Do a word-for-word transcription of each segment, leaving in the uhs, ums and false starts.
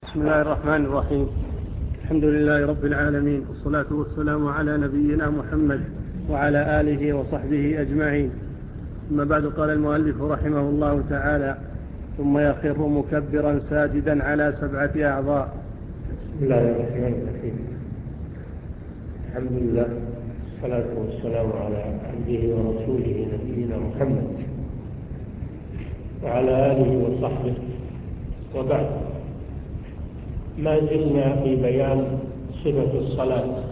بسم الله الرحمن الرحيم. الحمد لله رب العالمين، والصلاة والسلام على نبينا محمد وعلى آله وصحبه أجمعين. ثم بعد، قال المؤلف رحمه الله تعالى: ثم يخر مكبرا ساجدا على سبعة أعضاء. بسم الله الرحمن الرحيم. الحمد لله، والصلاة والسلام على عبده ورسوله نبينا محمد وعلى آله وصحبه، وبعد. ما زلنا في بيان صفة الصلاة،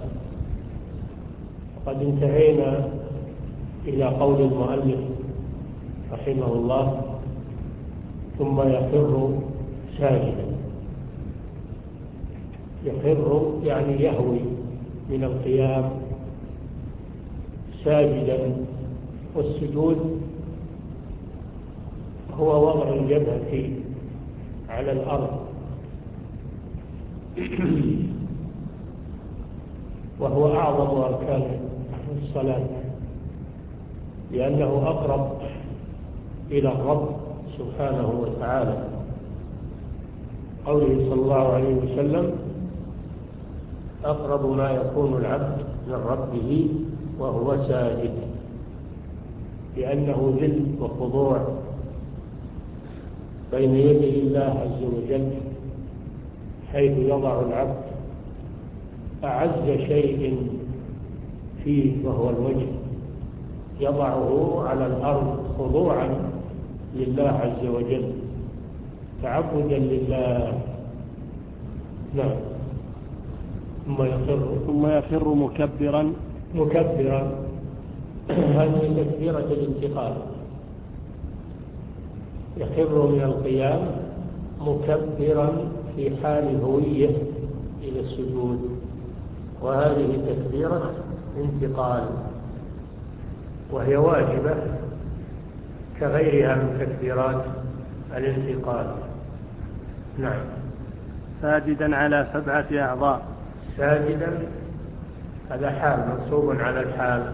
وقد انتهينا إلى قول المؤلف رحمه الله: ثم يخر ساجدا. يخر يعني يهوي من القيام ساجدا، والسجود هو وضع الجبهة على الأرض، وهو أعظم أركان الصلاة، لأنه أقرب إلى الرب سبحانه وتعالى. قوله صلى الله عليه وسلم: أقرب ما يكون العبد من ربه وهو ساجد، لأنه ذل وخضوع بين يدي الله عز وجل، حيث يضع العبد أعز شيء فيه وهو الوجه، يضعه على الأرض خضوعا لله عز وجل، تعبدا لله. نعم. ثم يخر ثم يخر مكبرا مكبرا هذه تكبيرة الانتقال. يخر من القيام مكبرا في حال هوية إلى السجود، وهذه تكبيرة انتقال، وهي واجبة كغيرها من تكبيرات الانتقال. نعم. ساجدا على سبعة أعضاء. ساجدا هذا حال منصوب على الحال،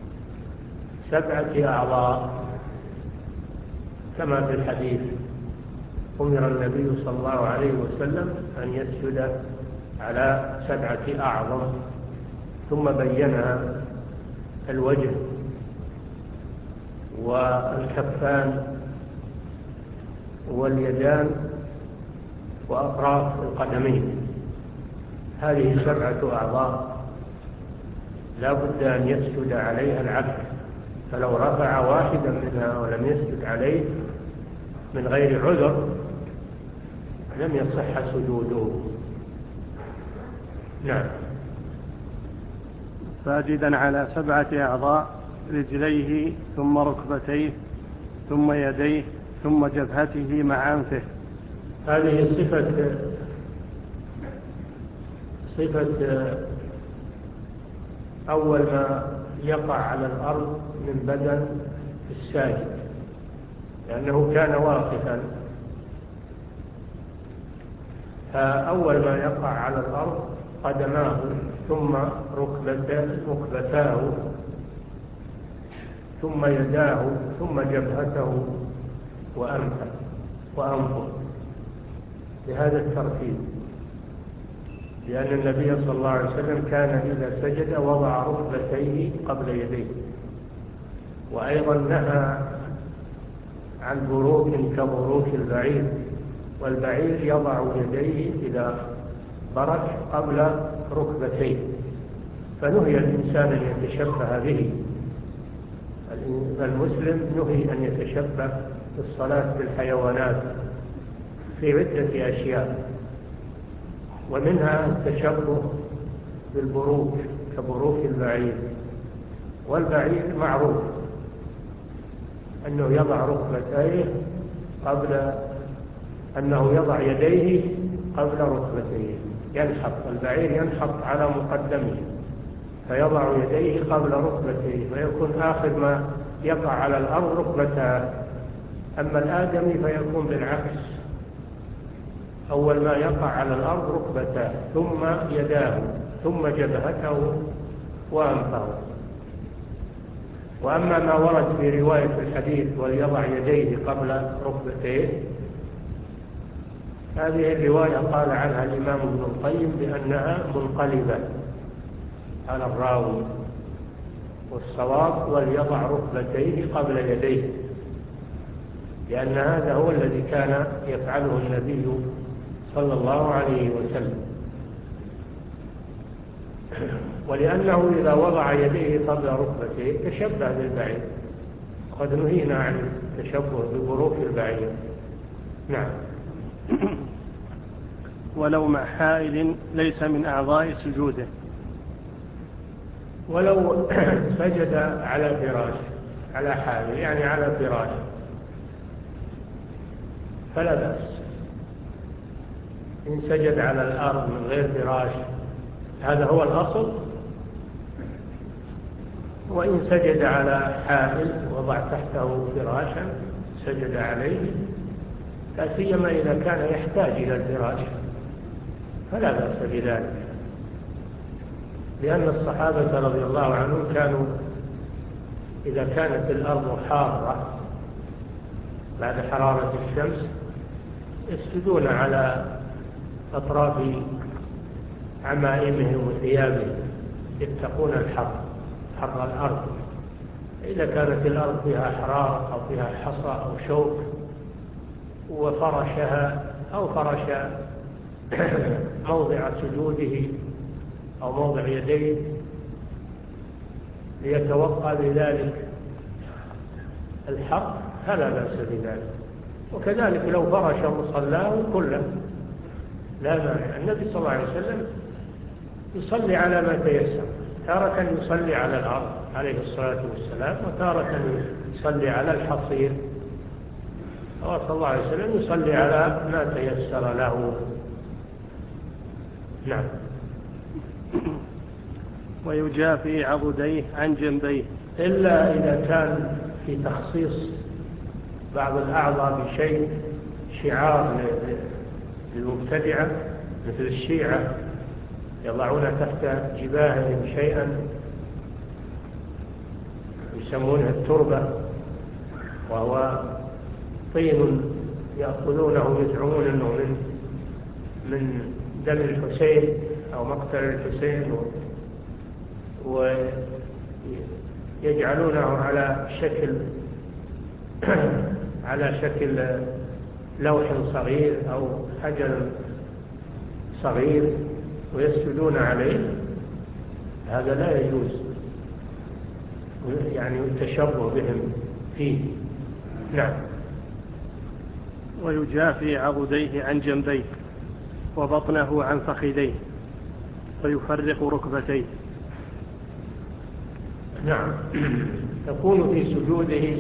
سبعة أعضاء كما في الحديث: أمر النبي صلى الله عليه وسلم أن يسجد على سبعة أعظم، ثم بينها: الوجه والكفان واليدان وأطراف القدمين. هذه سبعة أعضاء لا بد أن يسجد عليها العبد، فلو رفع واحدا منها ولم يسجد عليه من غير عذر لم يصح سجوده. نعم. ساجدا على سبعة أعضاء: رجليه ثم ركبتيه ثم يديه ثم جبهته مع أنفه. هذه صفة صفة أول ما يقع على الأرض من بدن الساجد، لأنه كان واقفا، فأول ما يقع على الأرض قدماه ثم ركبتاه ثم يداه ثم جبهته وأنفه وأنفه بهذا الترتيب، لأن النبي صلى الله عليه وسلم كان إذا سجد وضع ركبتيه قبل يديه، وأيضا نهى عن بروك كبروك البعير، والبعير يضع يديه إذا برك قبل ركبتيه، فنهي الإنسان أن يتشبه به. المسلم نهي أن يتشبه في الصلاة بالحيوانات في عدة أشياء، ومنها التشبه بالبروك كبروك البعير، والبعير معروف أنه يضع ركبتيه قبل أنه يضع يديه قبل ركبتيه، ينحط البعير ينحط على مقدمه فيضع يديه قبل ركبتيه، فيكون آخر ما يقع على الأرض ركبتاه. أما الآدمي فيكون بالعكس، أول ما يقع على الأرض ركبتاه ثم يداه ثم جبهته وأنفه. وأما ما ورد في رواية الحديث: وليضع يديه قبل ركبتيه، هذه الرواية قال عنها الإمام ابن القيم بأنها منقلبة على الراوي، والصواب وليضع ركبتيه قبل يديه، لأن هذا هو الذي كان يفعله النبي صلى الله عليه وسلم، ولأنه إذا وضع يديه قبل ركبتيه تشبه بالبعير، قد نهينا عن التشبه ببروك البعير. نعم. ولو مع حائل ليس من أعضاء سجوده. ولو سجد على فراش، على حائل يعني على فراش، فلا بأس. إن سجد على الأرض من غير فراش هذا هو الأصل، وإن سجد على حائل وضع تحته فراشا سجد عليه، لا سيما إذا كان يحتاج إلى الفراش فلا بأس بذلك، لأن الصحابة رضي الله عنهم كانوا إذا كانت الأرض حارة بعد حرارة الشمس يسجدون على أطراف عمائمهم وثيابهم يتقون الحر، حر الأرض. إذا كانت الأرض فيها حرارة أو فيها حصى أو شوك وفرشها أو فرش موضع سجوده أو موضع يديه ليتوقع بذلك الحر فلا بأس بذلك. وكذلك لو فرش مصلاه كله لا مانع. النبي صلى الله عليه وسلم يصلي على ما تيسر، تارة يصلي على الأرض عليه الصلاة والسلام، وتارة يصلي على الحصير، صلى الله عليه وسلم يصلي على ما تيسر له. نعم. ويجافي عضديه عن جنبيه، إلا إذا كان في تخصيص بعض الأعضاء بشيء شعار للمبتدعة، مثل الشيعة يضعون تحت جباههم شيئا يسمونه التربة، وهو طين يأخذونه يزعمون أنه من من دم الحسين أو مقتل الحسين، ويجعلونه على شكل على شكل لوح صغير أو حجر صغير ويسجدون عليه. هذا لا يجوز، يعني التشبه بهم فيه. نعم. ويجافي عضديه عن جنبيه وبطنه عن فخذيه ويفرق ركبتيه. نعم. تكون في سجوده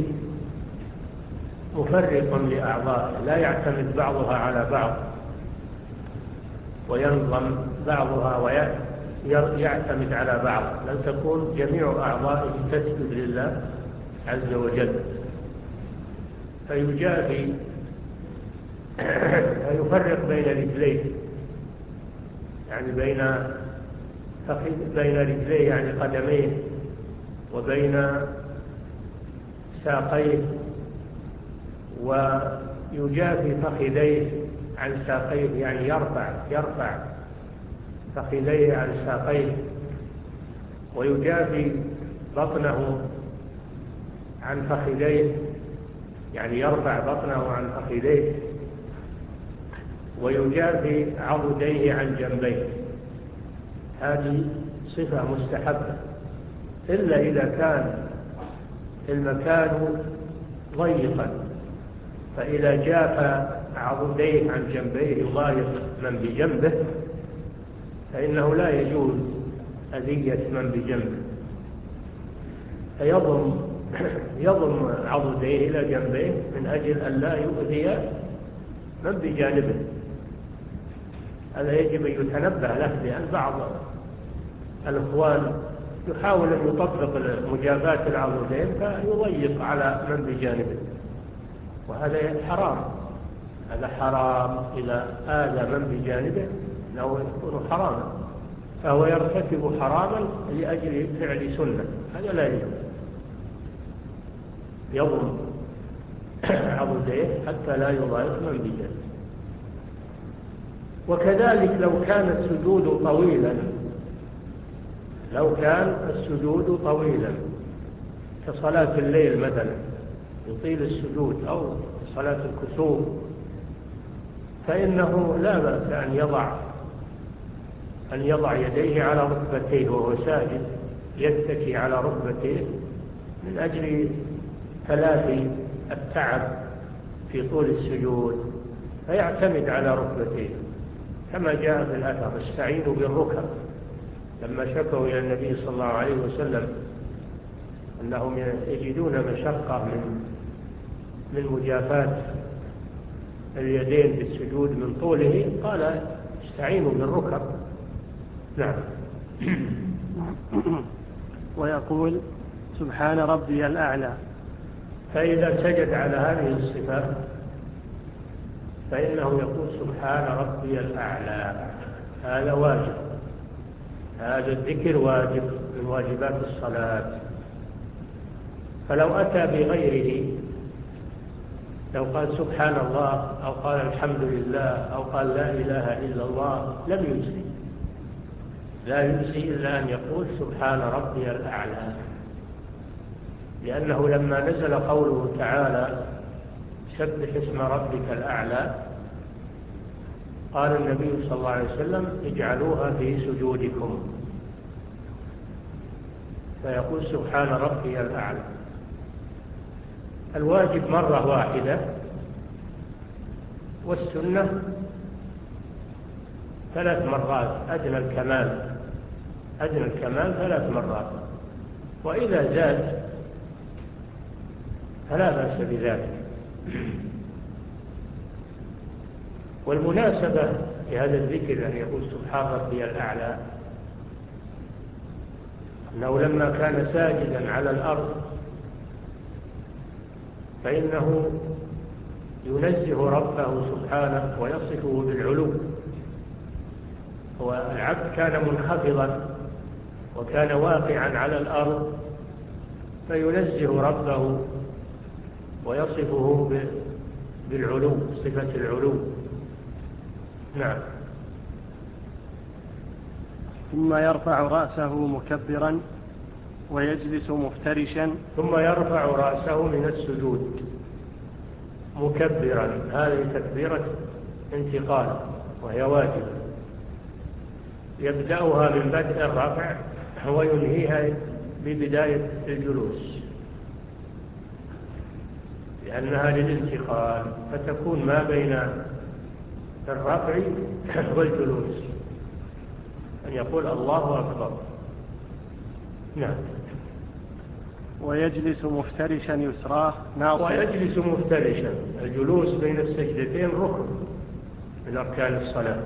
مفرقا لأعضائه، لا يعتمد بعضها على بعض وينظم بعضها ويعتمد على بعض، بل تكون جميع أعضائه تسجد لله عز وجل. فيجافي فيفرق بين رجليه، يعني بين بين رجليه يعني قدميه، وبين ساقيه، ويجافي فخذيه عن ساقيه، يعني يرفع يرفع فخذيه عن ساقيه، ويجافي بطنه عن فخذيه، يعني يرفع بطنه عن فخذيه، ويجافي عضديه عن جنبيه. هذه صفة مستحبة، إلا إذا كان المكان ضيقا، فإذا جاف عضديه عن جنبيه يضايق من بجنبه فإنه لا يجوز أذية من بجنبه، فيضم يضم عضديه إلى جنبيه من أجل أن لا يؤذي من بجانبه. هذا يجب أن يتنبه له، لأن بعض الإخوان يحاول أن يطبق مجابات العضدين فيضيق على من بجانبه، وهذا حرام. هذا حرام إذا آذى من بجانبه أنه يكون حراما، فهو يرتكب حراما لأجل فعل سنة، هذا لا يجوز. يضم عضديه حتى لا يضايق من بجانبه. وكذلك لو كان السجود طويلا لو كان السجود طويلا كصلاة الليل مثلا يطيل السجود أو صلاة الكسوف فإنه لا بأس أن يضع أن يضع يديه على ركبتيه وهو ساجد، يتكي على ركبتيه من أجل تلافي التعب في طول السجود، فيعتمد على ركبتيه كما جاء في الأثر: استعينوا بالركب. لما شكوا إلى النبي صلى الله عليه وسلم أنهم يجدون مشقة من من مجافاة اليدين بالسجود من طوله، قال: استعينوا بالركب. نعم. ويقول: سبحان ربي الأعلى. فإذا سجد على هذه الصفات فإنه يقول: سبحان ربي الأعلى. هذا واجب، هذا الذكر واجب من واجبات الصلاة. فلو أتى بغيره، لو قال سبحان الله أو قال الحمد لله أو قال لا إله إلا الله لم يجزي، لا يجزي إلا أن يقول سبحان ربي الأعلى، لأنه لما نزل قوله تعالى: سبح اسم ربك الأعلى، قال النبي صلى الله عليه وسلم: اجعلوها في سجودكم، فيقول سبحان ربي الأعلى. الواجب مرة واحدة، والسنة ثلاث مرات، أدنى الكمال أدنى الكمال ثلاث مرات، وإذا زاد فلا بأس بذلك. والمناسبة لهذا الذكر أن يقول سبحان ربي الأعلى أنه لما كان ساجدا على الأرض فإنه ينزه ربه سبحانه ويصفه بالعلو. والعبد كان منخفضا وكان واقعا على الأرض، فينزه ربه ويصفه بالعلو، صفة العلو. نعم. ثم يرفع رأسه مكبرا ويجلس مفترشا. ثم يرفع رأسه من السجود مكبرا، هذه تكبيرة انتقال وهي واجبة، يبدأها من بدء الرفع وينهيها ببداية الجلوس، لأنها للانتقال، فتكون ما بين الرفع والجلوس، أن يقول الله أكبر. نعم. ويجلس مفترشا يسراه ناصبا. ويجلس مفترشا، الجلوس بين السجدتين ركن من أركان الصلاة،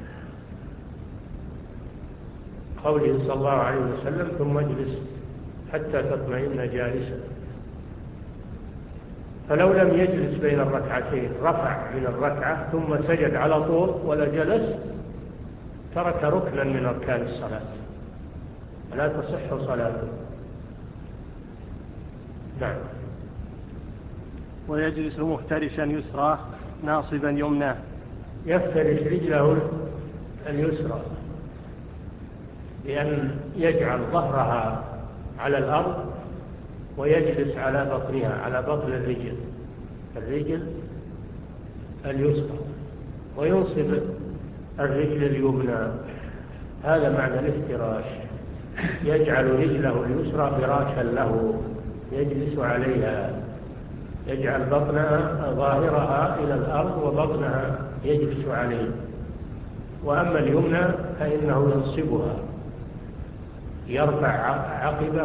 قوله صلى الله عليه وسلم: ثم اجلس حتى تطمئن جالسا. فلو لم يجلس بين الركعتين، رفع من الركعة ثم سجد على طول ولا جلس، ترك ركنا من أركان الصلاة، فلا تصح صلاته. نعم. ويجلس مفترشا يسراه ناصبا يمناه. يفترش رجله اليسرى بأن يجعل ظهرها على الأرض ويجلس على بطنها، على بطن الرجل الرجل اليسرى، وينصب الرجل اليمنى. هذا معنى الافتراش، يجعل رجله اليسرى فراشا له يجلس عليها، يجعل بطنها ظاهرها إلى الأرض وبطنها يجلس عليه. وأما اليمنى فإنه ينصبها، يرفع عقبه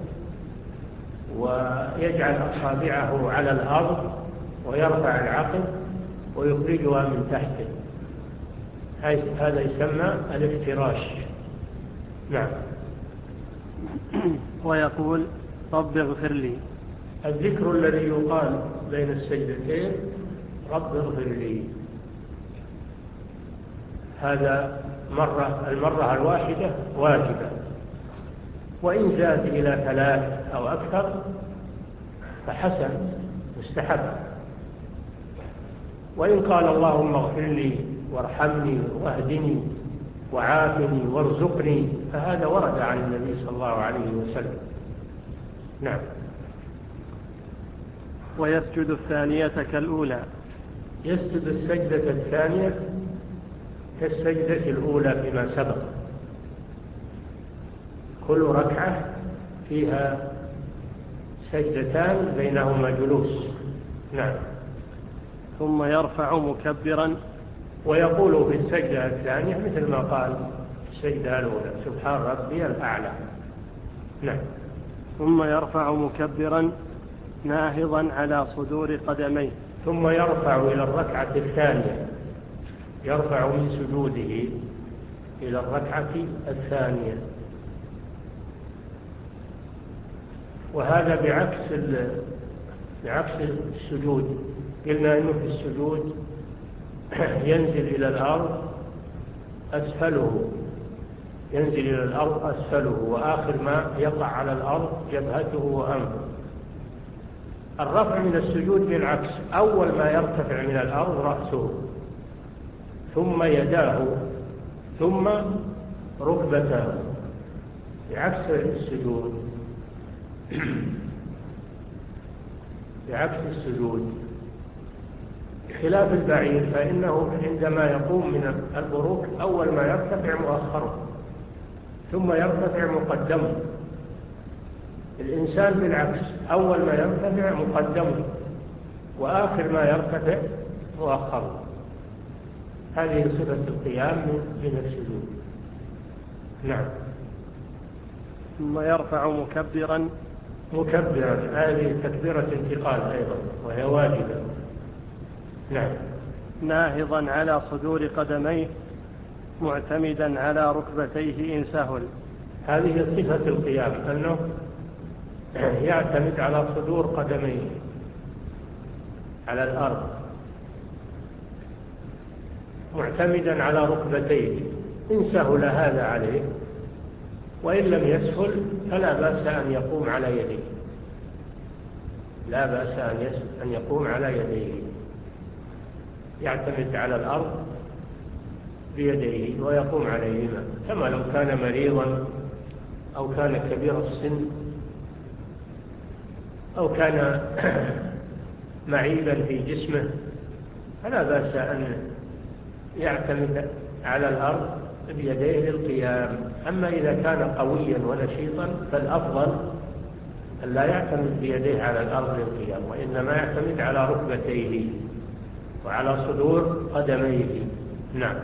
ويجعل أصابعه على الأرض ويرفع العقب ويخرجها من تحته، هذا يسمى الافتراش. نعم. ويقول: رب اغفر لي. الذكر الذي يقال بين السجدتين: رب اغفر لي، هذا مرة المرة الواحدة واجبة، وإن زاد إلى ثلاث أو أكثر فحسن مستحب. وإن قال اللهم اغفر لي وارحمني واهدني وعافني وارزقني، فهذا ورد عن النبي صلى الله عليه وسلم. نعم. ويسجد الثانية كالأولى. يسجد السجدة الثانية كالسجدة الأولى فيما سبق. كل ركعة فيها سجدتان بينهما جلوس. نعم. ثم يرفع مكبرا، ويقول في السجدة الثانية مثل ما قال في السجدة الأولى: سبحان ربي الأعلى. نعم. ثم يرفع مكبرا ناهضا على صدور قدميه. ثم يرفع إلى الركعة الثانية، يرفع من سجوده إلى الركعة الثانية، وهذا بعكس بعكس السجود. قلنا إنه في السجود ينزل إلى الأرض أسفله، ينزل إلى الأرض أسفله، وآخر ما يقع على الأرض جبهته وأنفه. الرفع من السجود بالعكس: أول ما يرتفع من الأرض رأسه، ثم يداه، ثم ركبتاه، بعكس السجود. بعكس السجود خلاف البعير، فإنه عندما يقوم من البروك أول ما يرتفع مؤخره، ثم يرتفع مقدمه. الإنسان بالعكس: أول ما يرتفع مقدمه، وآخر ما يرتفع مؤخره. هذه صفة القيام من السجود. نعم. ثم يرفع مكبرا مكبرا، هذه تكبيرة انتقال أيضا وهي واجبة. نعم. ناهضا على صدور قدميه معتمدا على ركبتيه إن سهل. هذه صفة القيام، أنه يعتمد على صدور قدميه على الأرض، معتمدا على ركبتيه. إن سهل هذا عليه، وإن لم يسهل فلا بأس أن يقوم على يديه، لا بأس أن يقوم على يديه، يعتمد على الأرض بيديه ويقوم عليهما، كما لو كان مريضا أو كان كبير السن أو كان معيبا في جسمه، فلا بأس أن يعتمد على الأرض بيديه للقيام. أما إذا كان قويا ونشيطا فالأفضل أن لا يعتمد بيديه على الأرض للقيام، وإنما يعتمد على ركبتيه وعلى صدور قدميه. نعم.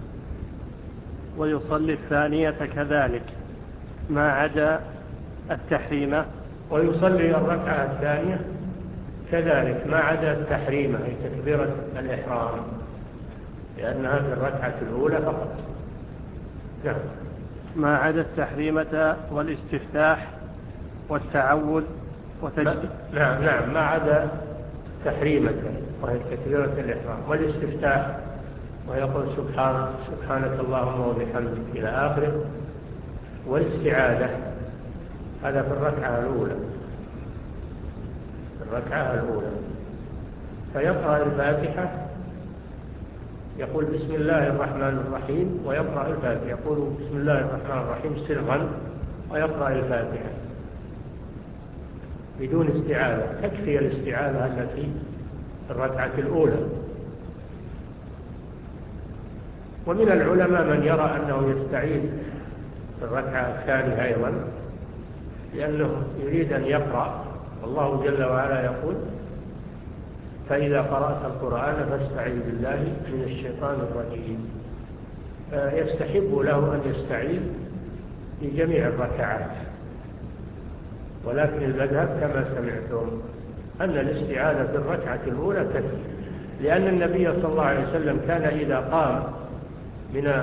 ويصلي الثانية كذلك ما عدا التحريمة. ويصلي الركعة الثانية كذلك ما عدا التحريمة، أي تكبيرة الإحرام، لأنها في الركعة الأولى فقط. نعم. ما عدا التحريمة والاستفتاح والتعوذ وتجديد. نعم نعم ما عدا تحريمة وهي تكبيرة الإحرام، والاستفتاح ويقول سبحان سبحانك اللهم وبحمدك إلى آخره، والاستعاذة هذا في الركعة الأولى، في الركعة الأولى فيقرأ الفاتحة، يقول بسم الله الرحمن الرحيم ويقرأ الفاتحة، يقول بسم الله الرحمن الرحيم سرا ويقرأ الفاتحة بدون استعاذة، تكفي الاستعاذة التي في الركعة الأولى. ومن العلماء من يرى أنه يستعيذ في الركعة الثانية أيضا، لأنه يريد أن يقرأ، الله جل وعلا يقول فإذا قرأت القرآن فاستعذ بالله من الشيطان الرجيم، فيستحب له أن يستعيذ في جميع الركعات. ولكن المذهب كما سمعتم أن الاستعاذة في الركعة الأولى تكفي، لأن النبي صلى الله عليه وسلم كان إذا قام من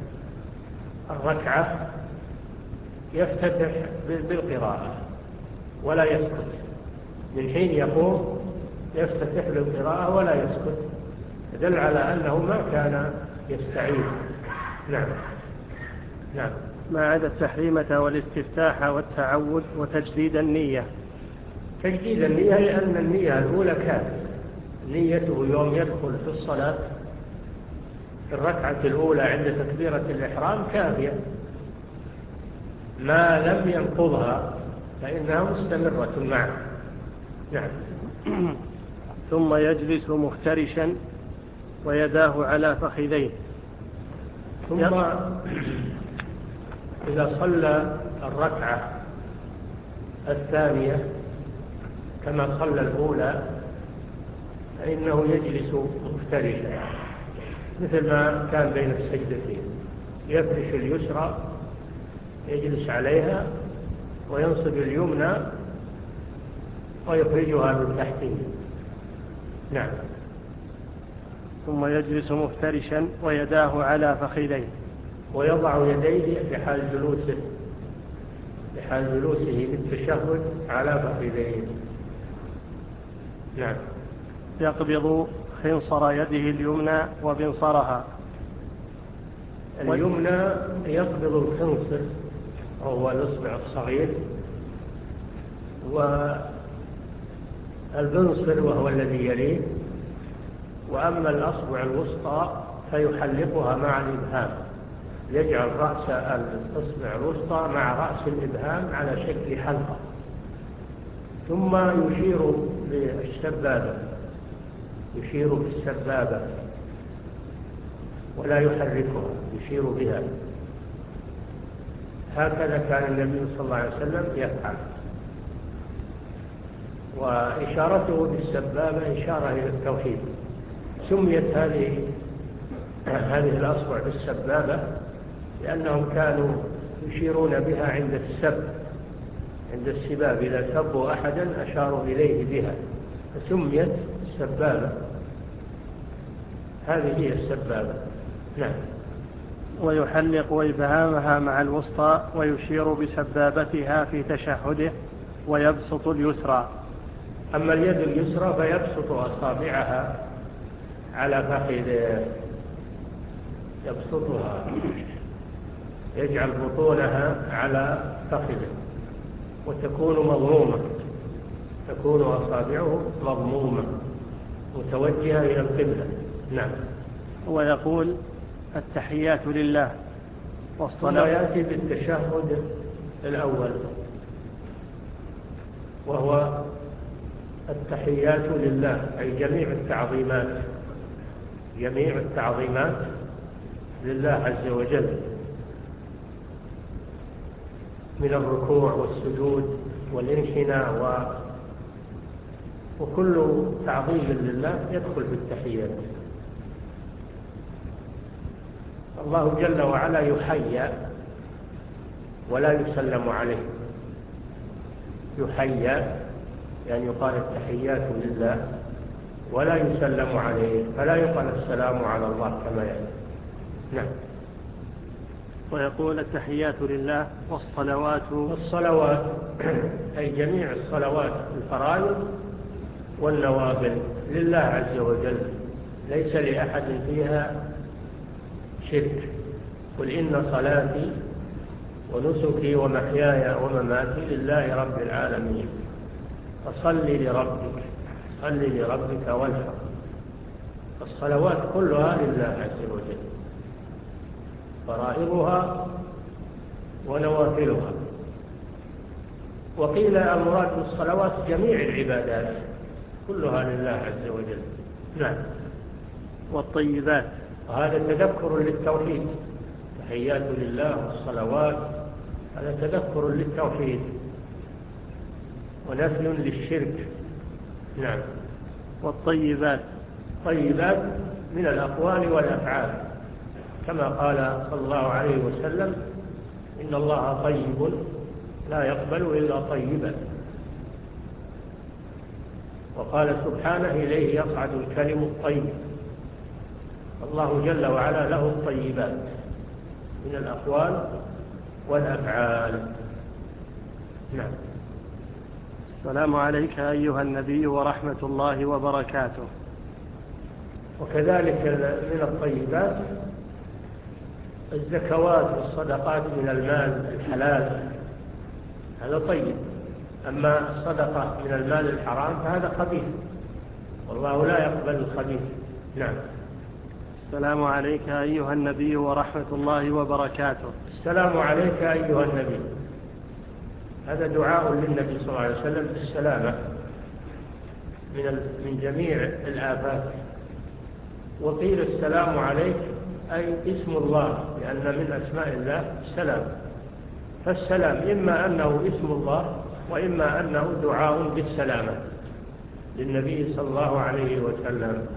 الركعة يفتتح بالقراءة ولا يسكت، من حين يقوم يفتتح بالقراءة ولا يسكت، دل على أنه ما كان يستعيذ. نعم. نعم. ما عدا التحريمة والاستفتاح والتعوذ وتجديد النية. تجديد النية لأن النية الأولى كافية، نيته يوم يدخل في الصلاة الركعة الأولى عند تكبيرة الإحرام كافية، ما لم ينقضها فإنها مستمرة معه. نعم. ثم يجلس مفترشا ويداه على فخذيه. ثم إذا صلى الركعة الثانية كما صلى الأولى فإنه يجلس مفترشا مثل ما كان بين السجدتين، يفرش اليسرى يجلس عليها وينصب اليمنى ويخرجها من تحته. نعم. ثم يجلس مفترشا ويداه على فخذيه، ويضع يديه في حال جلوسه في حال جلوسه للتشهد على فخذيه. نعم. يقبض خنصر يده اليمنى وبنصرها. اليمنى يقبض الخنصر وهو الإصبع الصغير، والبنصر وهو الذي يليه، وأما الأصبع الوسطى فيحلقها مع الإبهام، يجعل رأس الإصبع الوسطى مع رأس الإبهام على شكل حلقة، ثم يشير بالسبابة يشير بالسبابة ولا يحركها، يشير بها. هكذا كان النبي صلى الله عليه وسلم يفعل. وإشارته بالسبابة إشارة إلى التوحيد. سميت هذه هذه الأصبع بالسبابة لأنهم كانوا يشيرون بها عند السب عند السباب، إذا سبوا أحدا أشاروا إليه بها فسميت السبابة. هذه هي السبابة. نعم. ويحلق إبهامها مع الوسطى ويشير بسبابتها في تشهده ويبسط اليسرى. أما اليد اليسرى فيبسط أصابعها على فخذه، يبسطها، يجعل بطونها على فخذه وتكون مضمومة، تكون أصابعه مضمومة متوجهة إلى القبلة. نعم. ويقول التحيات لله والصلاة. ثم يأتي بالتشهد الأول وهو التحيات لله، أي جميع التعظيمات جميع التعظيمات لله عز وجل، من الركوع والسجود والانحناء و... وكل تعظيم لله يدخل في التحيات. الله جل وعلا يحيى ولا يسلم عليه. يحيى يعني يقال التحيات لله ولا يسلم عليه، فلا يقال السلام على الله كما يعني. نعم. ويقول التحيات لله والصلوات. الصلوات أي جميع الصلوات الفرائض والنوافل لله عز وجل، ليس لأحد فيها شرك. قل إن صلاتي ونسكي ومحياي ومماتي لله رب العالمين فصل لربك صل لربك وانحر. الصلوات كلها لله عز وجل، فرائضها ونوافلها. وقيل المراد بالصلوات جميع العبادات كلها لله عز وجل. نعم. والطيبات، وهذا تذكر للتوحيد. تحيات لله والصلوات هذا تذكر للتوحيد ونفي للشرك. نعم. والطيبات، طيبات من الأقوال والأفعال، كما قال صلى الله عليه وسلم إن الله طيب لا يقبل إلا طيبا. وقال سبحانه إليه يصعد الكلم الطيب. الله جل وعلا له الطيبات من الأقوال والأفعال. نعم. السلام عليك أيها النبي ورحمة الله وبركاته. وكذلك من الطيبات الزكوات والصدقات من المال الحلال، هذا طيب. أما الصدقة من المال الحرام فهذا خبيث، والله لا يقبل الخبيث. نعم. السلام عليك أيها النبي ورحمة الله وبركاته. السلام عليك أيها النبي. هذا دعاء للنبي صلى الله عليه وسلم بالسلامة من من جميع الآفات. وقيل السلام عليك أي اسم الله، لأن من أسماء الله السلام. فالسلام إما أنه اسم الله وإما أنه دعاء بالسلامة للنبي صلى الله عليه وسلم.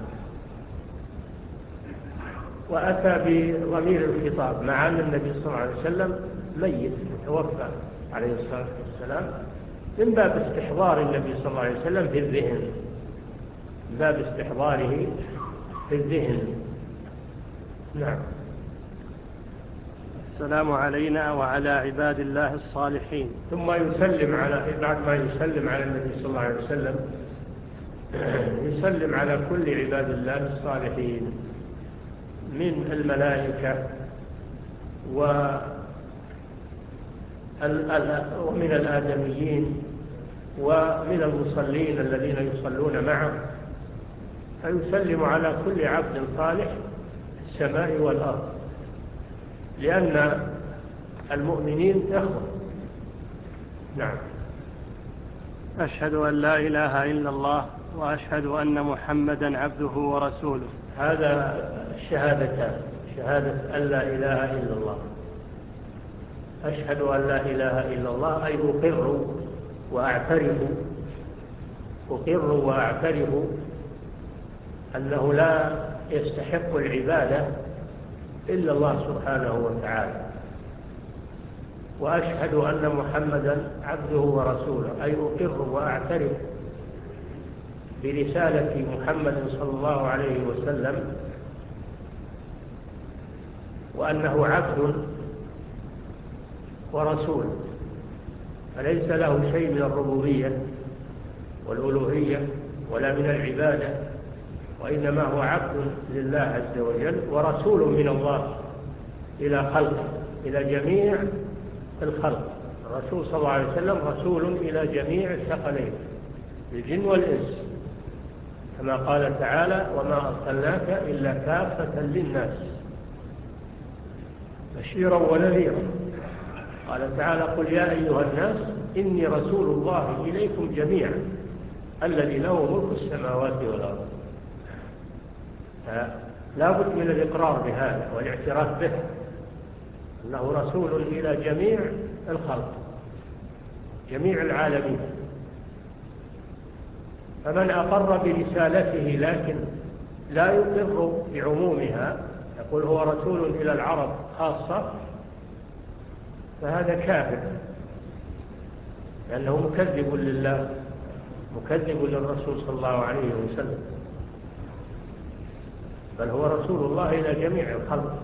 وأتى بضمير الخطاب مع أن النبي صلى الله عليه وسلم ميت متوفى عليه الصلاة والسلام، من باب استحضار النبي صلى الله عليه وسلم في الذهن، من باب استحضاره في الذهن. نعم. السلام علينا وعلى عباد الله الصالحين. ثم يسلم على بعد ما يسلم على النبي صلى الله عليه وسلم يسلم على كل عباد الله الصالحين من الملائكة ومن الآدميين ومن المصلين الذين يصلون معه، فيسلم على كل عبد صالح في السماء والأرض، لأن المؤمنين إخوة. نعم. أشهد أن لا إله إلا الله وأشهد أن محمدا عبده ورسوله. هذا الشهادتان، شهادة أن لا إله إلا الله. أشهد أن لا إله إلا الله أي أقر وأعترف أقر وأعترف أنه لا يستحق العبادة إلا الله سبحانه وتعالى. وأشهد أن محمدا عبده ورسوله أي أقر وأعترف برسالة محمد صلى الله عليه وسلم، وأنه عبد ورسول، فليس له شيء من الربوبية والألوهية ولا من العبادة، وإنما هو عبد لله عز وجل ورسول من الله إلى خلقه، إلى جميع الخلق. الرسول صلى الله عليه وسلم رسول إلى جميع الثقلين الجن والإنس، كما قال تعالى: وما أرسلناك إلا كافة للناس بشيرا ونذيرا. قال تعالى: قل يا أيها الناس إني رسول الله إليكم جميعا الذي له ملك السماوات والأرض. لا بد من الإقرار بهذا والاعتراف به، أنه رسول إلى جميع الخلق، جميع العالمين. فمن أقر برسالته لكن لا يقر بعمومها، يقول هو رسول إلى العرب خاصة، فهذا كافر، لأنه مكذب لله، مكذب للرسول صلى الله عليه وسلم، بل هو رسول الله إلى جميع الخلق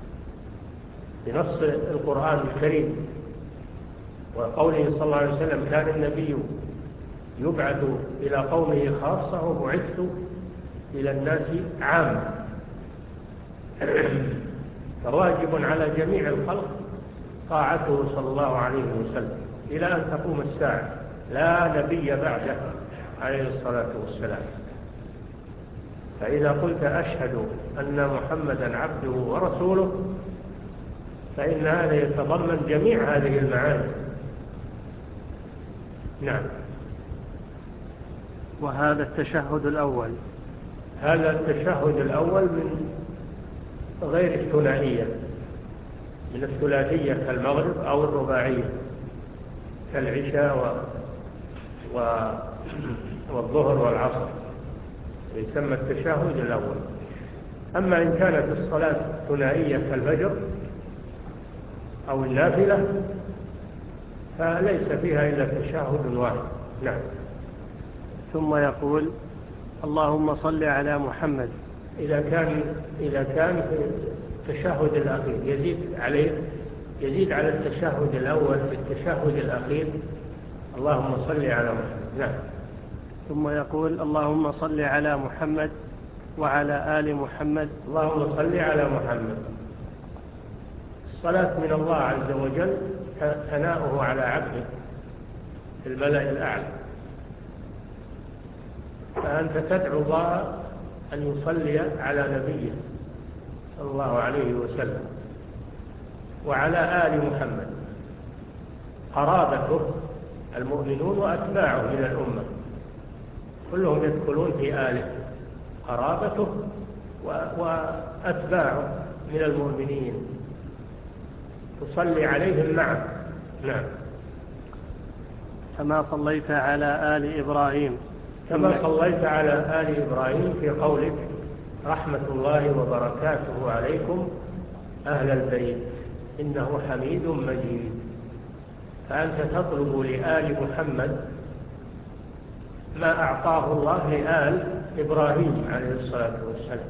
بنص القرآن الكريم. وقوله صلى الله عليه وسلم: كان النبي يبعث إلى قومه خاصة وبعثت إلى الناس عامة. فواجب على جميع الخلق طاعته صلى الله عليه وسلم إلى أن تقوم الساعة، لا نبي بعده عليه الصلاة والسلام. فإذا قلت أشهد أن محمدا عبده ورسوله، فإن هذا يتضمن جميع هذه المعاني. نعم. وهذا التشهد الأول هذا التشهد الأول من غير الثنائية، من الثلاثية كالمغرب أو الرباعية كالعشاء و... و... والظهر والعصر، يسمى التشهد الأول. أما إن كانت الصلاة ثنائية كالفجر أو النافلة فليس فيها إلا تشهد واحد. نعم. ثم يقول: اللهم صل على محمد. إذا كان إذا كان في التشهد الأخير يزيد عليه، يزيد على التشهد الأول في التشهد الأخير: اللهم صل على محمد. نعم. ثم يقول: اللهم صل على محمد وعلى آل محمد. اللهم صل على محمد. الصلاة من الله عز وجل ثناؤه على عبده في الملأ الأعلى، فأنت تدعو الله أن يصلي على نبيه صلى الله عليه وسلم وعلى آل محمد، قرابته المؤمنون وأتباعه من الأمة كلهم يدخلون في آله، قرابته وأتباعه من المؤمنين تصلي عليهم معه. نعم. كما صليت على آل إبراهيم كما صليت على آل إبراهيم في قولك رحمة الله وبركاته عليكم أهل البيت إنه حميد مجيد، فأنت تطلب لآل محمد ما أعطاه الله لآل إبراهيم عليه الصلاة والسلام.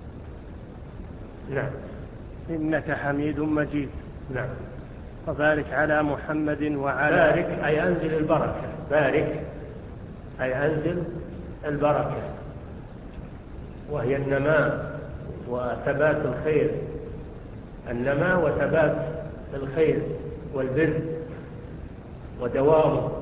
نعم. إنك حميد مجيد. نعم. وبارك على محمد وعلى بارك أي أنزل البركة، بارك أي أنزل البركة وهي النماء وثبات الخير، النماء وثبات الخير والبر ودوامه.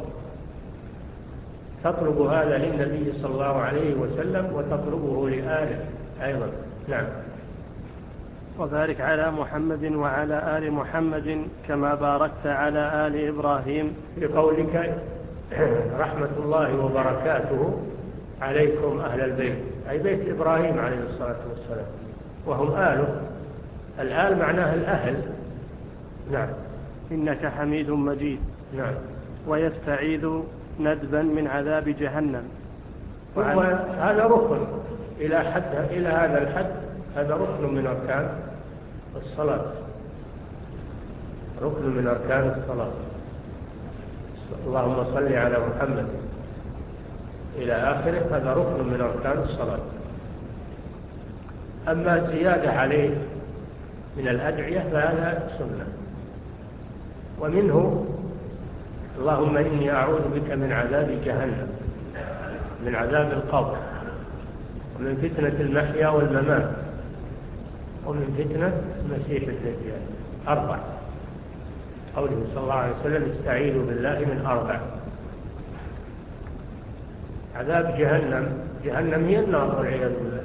تطلب هذا للنبي صلى الله عليه وسلم وتطلبه لآله أيضا. نعم. وبارك على محمد وعلى آل محمد كما باركت على آل إبراهيم في قولك رحمة الله وبركاته عليكم أهل البيت، أي بيت إبراهيم عليه الصلاة والسلام وهم آله. الآل معناه الأهل. نعم. إنك حميد مجيد. نعم. ويستعيذ ندبا من عذاب جهنم. وهذا ركن إلى حد إلى هذا الحد، هذا ركن من أركان الصلاة، ركن من أركان الصلاة. اللهم صل على محمد إلى آخره، هذا ركن من أركان الصلاة. أما زيادة عليه من الأدعية فهذا سنة. ومنه اللهم إني أعوذ بك من عذاب جهنم، من عذاب القبر، ومن فتنة المحيا والممات، ومن فتنة المسيح الدجال. أربع. قوله صلى الله عليه وسلم استعيذوا بالله من أربع. عذاب جهنم، جهنم هي النار والعياذ بالله،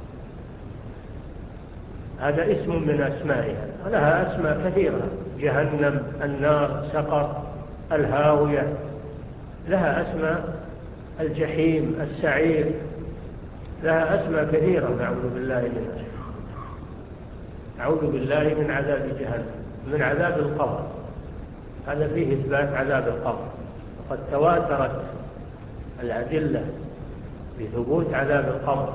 هذا اسم من أسمائها، ولها أسماء كثيرة، جهنم، النار، سقر، الهاوية، لها أسماء، الجحيم، السعير، لها أسماء كثيرة. نعوذ بالله منها. أعوذ بالله من عذاب جهنم، من عذاب القبر، هذا فيه إثبات عذاب القبر، وقد تواترت الأدلة بثبوت عذاب القبر،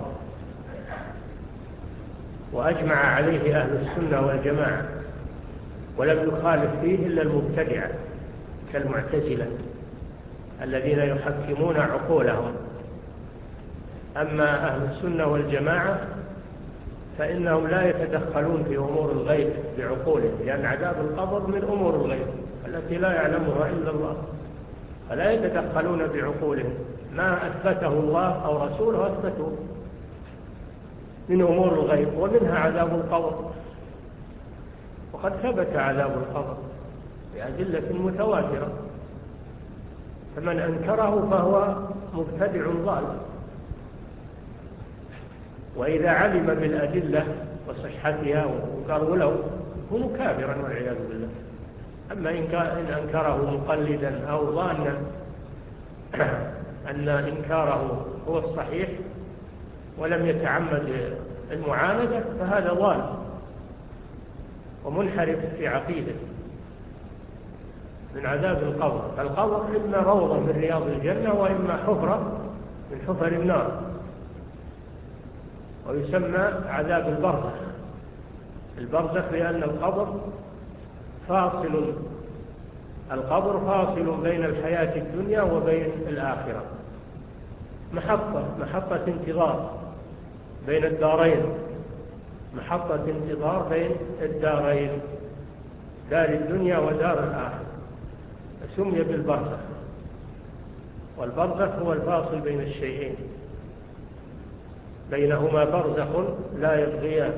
وأجمع عليه أهل السنة والجماعة، ولم يخالف فيه إلا المبتدعة كالمعتزلة الذين يحكمون عقولهم. أما أهل السنة والجماعة فإنهم لا يتدخلون في أمور الغيب بعقولهم، لأن عذاب القبر من أمور الغيب التي لا يعلمها إلا الله، فلا يتدخلون بعقولهم، ما أثبته الله أو رسوله أثبته من أمور الغيب، ومنها عذاب القبر. وقد ثبت عذاب القبر بأدلة متواترة، فمن أنكره فهو مبتدع ضال، وإذا علم بالأدلة وصحتها وقال ولو يكون كافرا والعياذ بالله. أما إن أنكره مقلدا أو ظانا أن إنكاره هو الصحيح ولم يتعمد المعاندة فهذا ضال ومنحرف في عقيدة. من عذاب القبر، القبر إما روضة من رياض الجنة وإما حفرة من حفر النار، ويسمى عذاب البرزخ، البرزخ لأن القبر فاصل، القبر فاصل بين الحياة الدنيا وبين الآخرة، محطة محطة انتظار بين الدارين، محطة انتظار بين الدارين، دار الدنيا ودار الآخرة، سمي بالبرزخ. والبرزخ هو الفاصل بين الشيئين، بينهما برزخ لا يبغيان،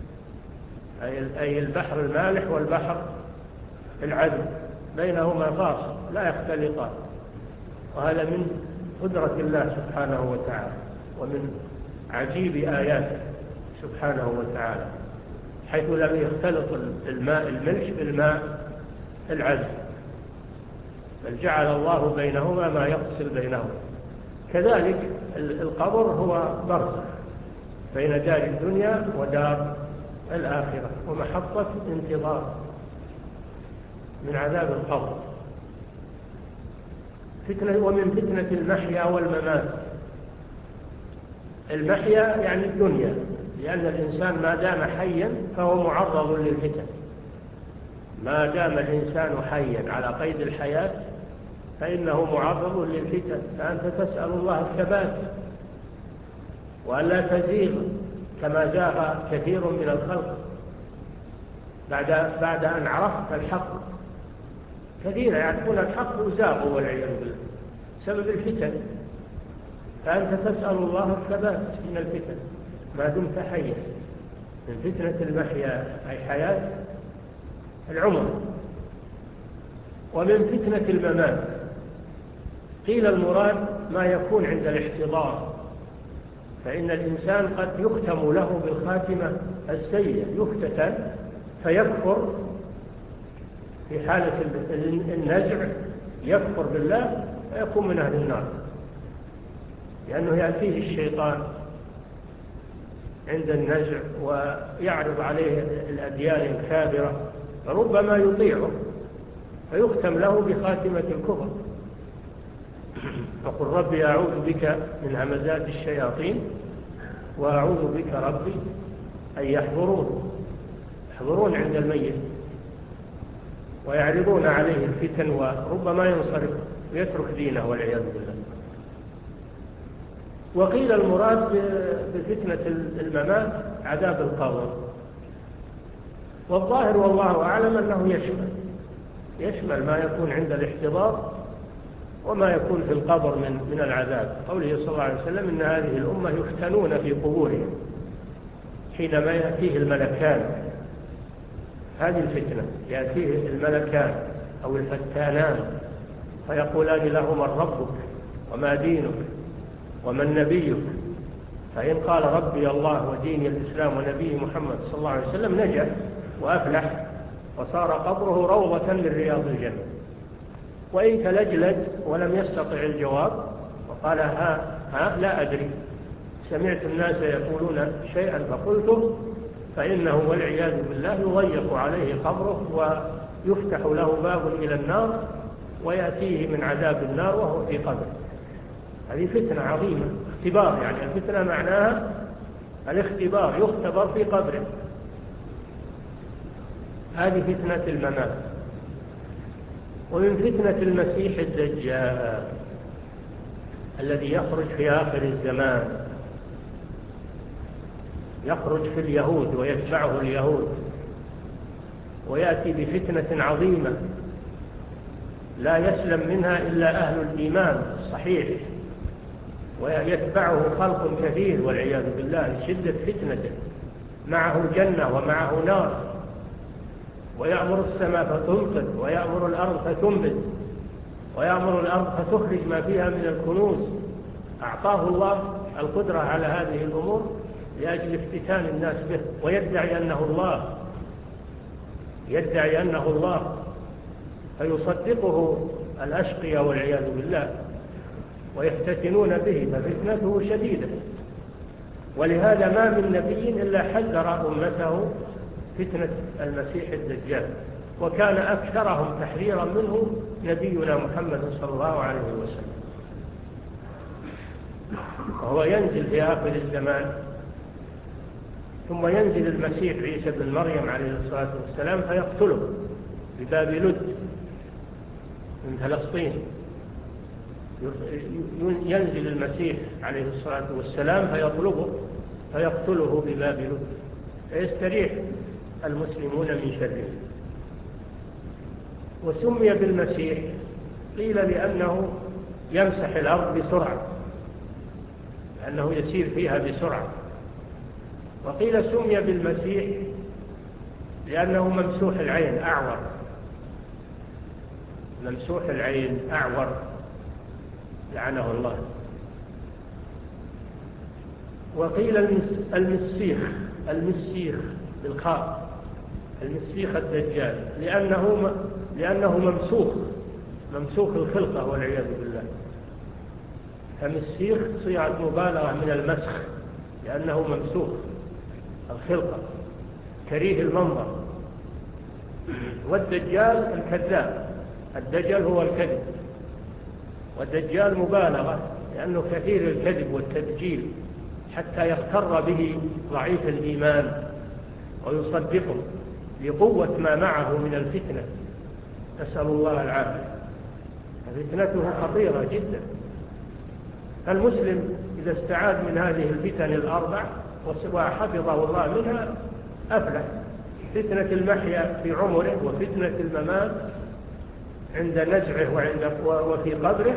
أي البحر المالح والبحر العذب، بينهما فاصل لا يختلطان، وهذا من قدرة الله سبحانه وتعالى ومن عجيب آياته سبحانه وتعالى. حيث لم يختلط الماء الملح بالماء العذب، بل جعل الله بينهما ما يفصل بينهما. كذلك القبر هو برزخ بين دار الدنيا ودار الآخرة، ومحطة انتظار من عذاب القبر. فتنة ومن فتنة المحيا والممات. المحيا يعني الدنيا، لأن الإنسان ما دام حيا فهو معرض للفتن. ما دام الإنسان حيا على قيد الحياة فإنه معرض للفتن، فأنت تسأل الله الثبات وألا تزيغ كما زاغ كثير من الخلق بعد بعد أن عرفت الحق. كثير يعرفون الحق وزاغوا والعياذ بالله بسبب الفتن، فأنت تسأل الله الثبات من الفتن ما دمت حيا. من فتنة المحيا أي حياة العمر. ومن فتنة الممات قيل المراد ما يكون عند الاحتضار، فإن الإنسان قد يختم له بالخاتمة السيئة، يفتتن فيكفر في حالة النزع، يكفر بالله ويكون من أهل النار، لأنه يأتيه الشيطان عند النزع ويعرض عليه الأديان الكابرة، ربما يطيعه فيختم له بخاتمة الكفر. فقل ربي أعوذ بك من همزات الشياطين وأعوذ بك ربي أن يحضرون يحضرون عند الميت ويعرضون عليه الفتن، وربما ينصرف ويترك دينه والعياذ بالله. وقيل المراد بفتنة الممات عذاب القبر، والظاهر والله أعلم أنه يشمل يشمل ما يكون عند الاحتضار وما يكون في القبر من من العذاب. قوله صلى الله عليه وسلم إن هذه الأمة يفتنون في قبورهم حينما يأتيه الملكان. هذه الفتنة، يأتيه الملكان أو الفتانان فيقولان له من ربك وما دينك ومن نبيك، فإن قال ربي الله وديني الإسلام ونبي محمد صلى الله عليه وسلم نجا وأفلح وصار قبره روضة من رياض الجنة. وإن تلجلج ولم يستطع الجواب وقال ها ها لا أدري، سمعت الناس يقولون شيئا فقلته، فإنه والعياذ بالله يضيق عليه قبره ويفتح له باب إلى النار ويأتيه من عذاب النار وهو في قبره. هذه فتنة عظيمة، اختبار، يعني الفتنة معناها الاختبار، يختبر في قبره. هذه فتنة الممات. ومن فتنة المسيح الدجال الذي يخرج في آخر الزمان، يخرج في اليهود ويتبعه اليهود، ويأتي بفتنة عظيمة لا يسلم منها إلا أهل الإيمان الصحيح، ويتبعه خلق كثير والعياذ بالله شدة فتنته. معه جنة ومعه نار، ويأمر السماء فتمطر ويأمر الأرض فتنبت ويأمر الأرض فتخرج ما فيها من الكنوز. أعطاه الله القدرة على هذه الأمور لأجل افتتان الناس به، ويدعي أنه الله، يدعي أنه الله فيصدقه الأشقياء والعياذ بالله ويفتتنون به، ففتنته شديدة. ولهذا ما من نبي إلا حذر أمته فتنة المسيح الدجال، وكان أكثرهم تحذيرا منه نبينا محمد صلى الله عليه وسلم. وهو ينزل في آخر الزمان، ثم ينزل المسيح عيسى بن مريم عليه الصلاة والسلام فيقتله بباب لد من فلسطين. ينزل المسيح عليه الصلاة والسلام فيطلبه فيقتله بباب لد، فيستريح المسلمون من شره. وسمي بالمسيح قيل لأنه يمسح الأرض بسرعة، لأنه يسير فيها بسرعة. وقيل سمي بالمسيح لأنه ممسوح العين أعور، ممسوح العين أعور لعنه الله. وقيل المسيخ، المسيخ بالخاء المسيح الدجال، لأنه لأنه ممسوخ ممسوخ الخلقة والعياذ بالله. فمسيح صيغة مبالغة من المسخ، لأنه ممسوخ الخلقة كريه المنظر. والدجال الكذاب، الدجال هو الكذب، والدجال مبالغة لأنه كثير الكذب والتدجيل حتى يغتر به ضعيف الإيمان ويصدقه لقوة ما معه من الفتنة، نسأل الله العافية. فتنته خطيرة جدا. المسلم إذا استعاذ من هذه الفتن الأربع وحفظه الله منها أفلح. فتنة المحيا في عمره، وفتنة الممات عند نزعه وعند وفي قبره،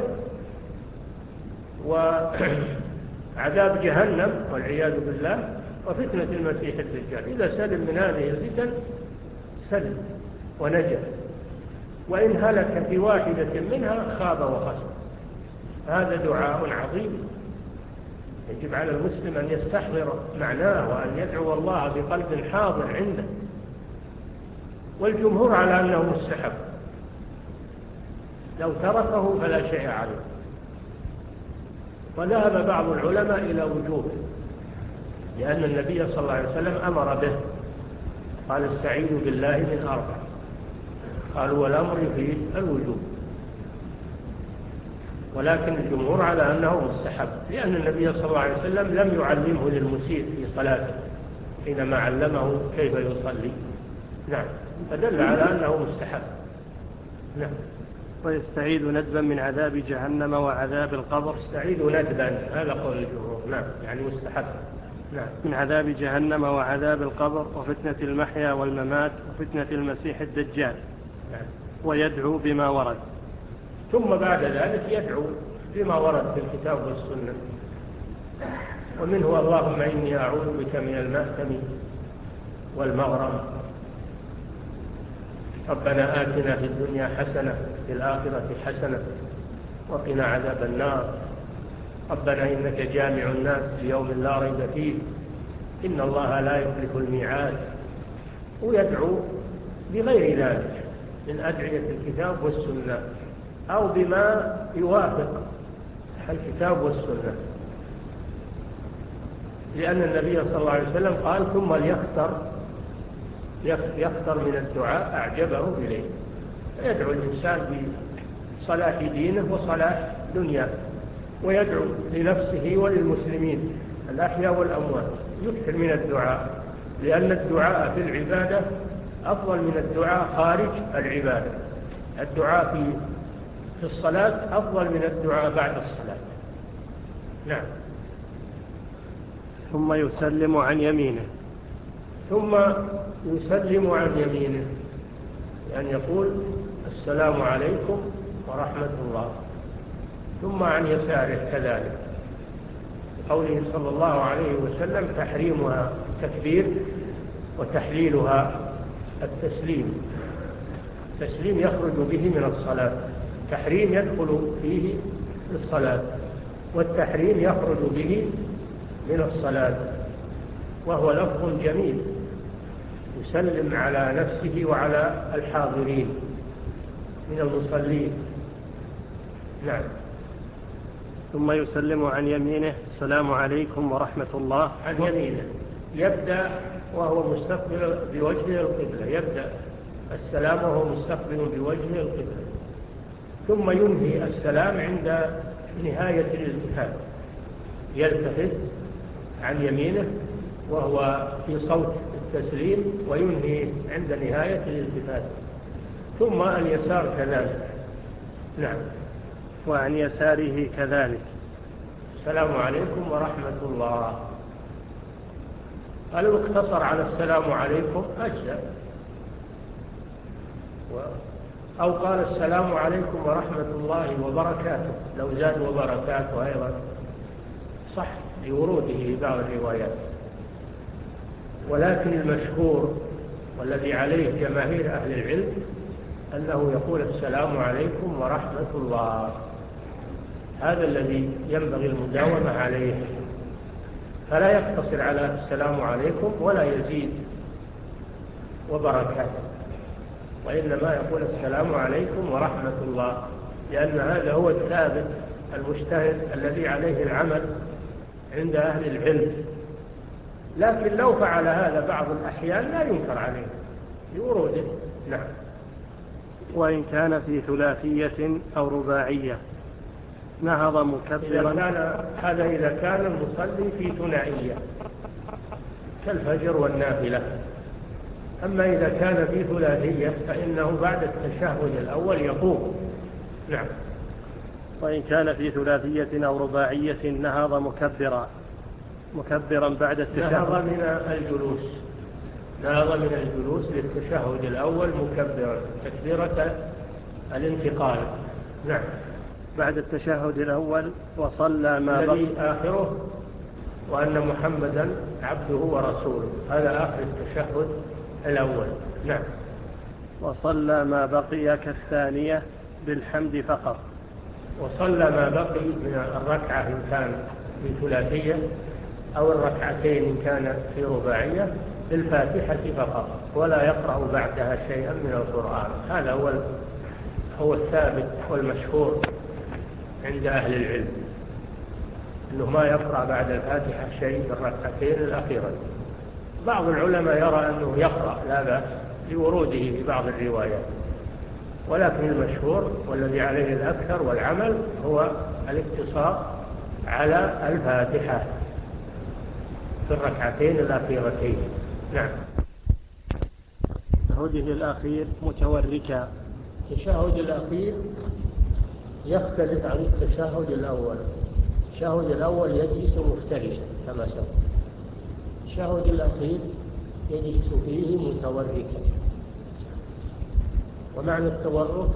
وعذاب جهنم والعياذ بالله، وفتنة المسيح الدجال. إذا سلم من هذه الفتن سلم ونجا، وإن هلك في واحدة منها خاب وخسر. هذا دعاء عظيم يجب على المسلم أن يستحضر معناه وأن يدعو الله بقلب حاضر عنده. والجمهور على أنه مستحب، لو تركه فلا شيء عليه. وذهب بعض العلماء إلى وجوبه، لأن النبي صلى الله عليه وسلم أمر به، قال استعيذوا بالله من أربع، قالوا والأمر يفيد الوجوب. ولكن الجمهور على أنه مستحب، لأن النبي صلى الله عليه وسلم لم يعلمه للمسيء في صلاته حينما علمه كيف يصلي. نعم، فدل على أنه مستحب. نعم. ويستعيذ ندبا من عذاب جهنم وعذاب القبر. يستعيذ ندبا، هذا قول الجمهور. نعم، يعني مستحب. نعم. من عذاب جهنم وعذاب القبر وفتنة المحيا والممات وفتنة المسيح الدجال. نعم. ويدعو بما ورد. ثم بعد ذلك يدعو بما ورد في الكتاب والسنة، ومنه اللهم إني أعوذ بك من المأثم والمغرم، ربنا آتنا في الدنيا حسنة في الآخرة حسنة وقنا عذاب النار، ربنا إنك جامع الناس ليوم لا ريب فيه إن الله لا يخلف الميعاد. ويدعو بغير ذلك من أدعية الكتاب والسنة أو بما يوافق الكتاب والسنة، لأن النبي صلى الله عليه وسلم قال ثم ليختر يختر من الدعاء أعجبه إليه. يدعو الإنسان بصلاح دينه وصلاح دنياه، ويدعو لنفسه وللمسلمين الأحياء والأموات. يكثر من الدعاء، لأن الدعاء في العبادة أفضل من الدعاء خارج العبادة. الدعاء في في الصلاة أفضل من الدعاء بعد الصلاة. نعم. ثم يسلم عن يمينه. ثم يسلم عن يمينه، يعني يقول السلام عليكم ورحمة الله. ثم عن يساره كذلك، قوله صلى الله عليه وسلم تحريمها التكبير وتحليلها التسليم. التسليم يخرج به من الصلاة، التحريم يدخل فيه الصلاة، والتحريم يخرج به من الصلاة، وهو لفظ جميل يسلم على نفسه وعلى الحاضرين من المصلين. نعم. ثم يسلم عن يمينه السلام عليكم ورحمة الله. عن يمينه يبدأ وهو مستقبل بوجهه القبلة، يبدأ السلام وهو مستقبل بوجهه القبلة، ثم ينهي السلام عند نهاية الالتفات، يلتفت عن يمينه وهو في صوت التسليم، وينهي عند نهاية الالتفات. ثم اليسار كذلك. نعم. وعن يساره كذلك السلام عليكم ورحمة الله. قالوا اقتصر على السلام عليكم أجزاء، أو قال السلام عليكم ورحمة الله وبركاته، لو زاد وبركاته أيضا صح لوروده في بعض الروايات. ولكن المشهور والذي عليه جماهير أهل العلم أنه يقول السلام عليكم ورحمة الله، هذا الذي ينبغي المداومة عليه، فلا يقتصر على السلام عليكم ولا يزيد وبركاته، وإنما يقول السلام عليكم ورحمة الله، لأن هذا هو الثابت المجتهد الذي عليه العمل عند أهل العلم. لكن لو فعل هذا بعض الأحيان لا ينكر عليه بوروده. نعم. وإن كان في ثلاثية أو رباعية نهض مكبرا. إذا كان هذا إذا كان المصلي في ثنائية كالفجر والنافلة. أما إذا كان في ثلاثية فإنه بعد التشهد الأول يقوم. نعم. وإن كان في ثلاثية أو رباعية نهض مكبرا مكبرا بعد التشهد. نهض من الجلوس نهض من الجلوس للتشهد الأول مكبرا تكبيرة الانتقال. نعم. بعد التشهد الأول وصلى ما الذي آخره وأن محمدا عبده ورسوله، هذا آخر التشهد الأول. نعم. وصلى ما بقي كالثانية بالحمد فقط. وصلى ما بقي من الركعة إن كان في ثلاثية أو الركعتين إن كان في رباعية بالفاتحة فقط، ولا يقرأ بعدها شيئا من القرآن. هذا هو هو الثابت والمشهور عند أهل العلم، أنه ما يقرأ بعد الفاتحة شيء في الركعتين الأخيرة. بعض العلماء يرى أنه يقرأ لا بأس لوروده في بعض الروايات، ولكن المشهور والذي عليه الأكثر والعمل هو الاقتصار على الفاتحة في الركعتين الأخيرتين. نعم. تشهده الأخير متوركا. التشهد الأخير يختلف عن التشهد الأول. التشهد الأول يجلس مفترشا كما سبق، التشهد الأخير يجلس فيه متوركا. ومعنى التورك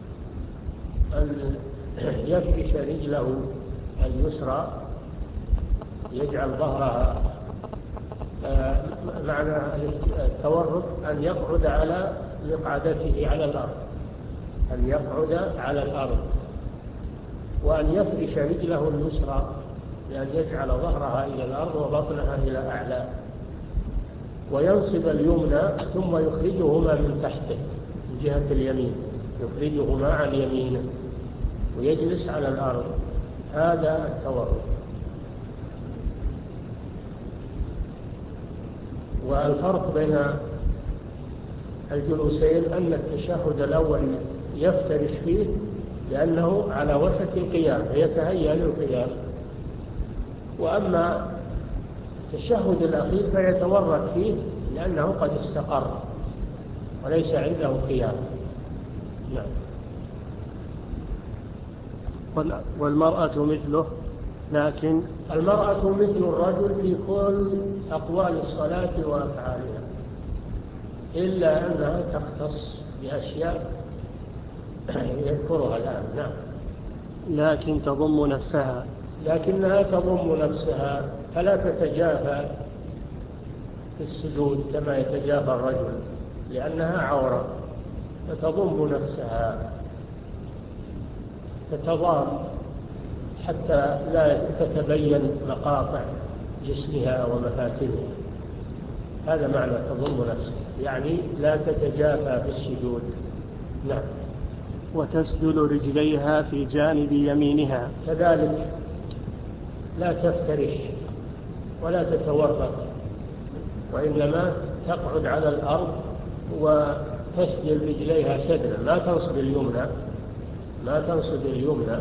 أن يفرش رجله اليسرى، يجعل ظهرها. معنى التورك أن يقعد على مقعدته على الأرض، أن يقعد على الأرض، وأن يفرش رجله اليسرى لأن يجعل ظهرها إلى الأرض وبطنها إلى أعلى، وينصب اليمنى ثم يخرجهما من تحته من جهة اليمين، يخرجهما عن يمينه ويجلس على الأرض. هذا التورك. والفرق بين الجلوسين أن التشهد الأول يفترش فيه لأنه على وشك القيام فيتهيأ للقيام، وأما التشهد الأخير فيتورك فيه لأنه قد استقر وليس عنده قيام. نعم. والمرأة مثله، لكن المرأة مثل الرجل في كل أقوال الصلاة وأفعالها، إلا أنها تختص بأشياء يذكرها الآن. نعم. لكن تضم نفسها لكنها تضم نفسها فلا تتجافى في السجود كما يتجافى الرجل، لأنها عورة، فتضم نفسها، تتضام حتى لا تتبين مقاطع جسمها ومفاتنها. هذا معنى تضم نفسها، يعني لا تتجافى في السجود. نعم. وتسدل رجليها في جانب يمينها، كذلك لا تفترش ولا تتورط، وإنما تقعد على الأرض وتسدل رجليها سدلا، ما تنصب اليمنى ما تنصب اليمنى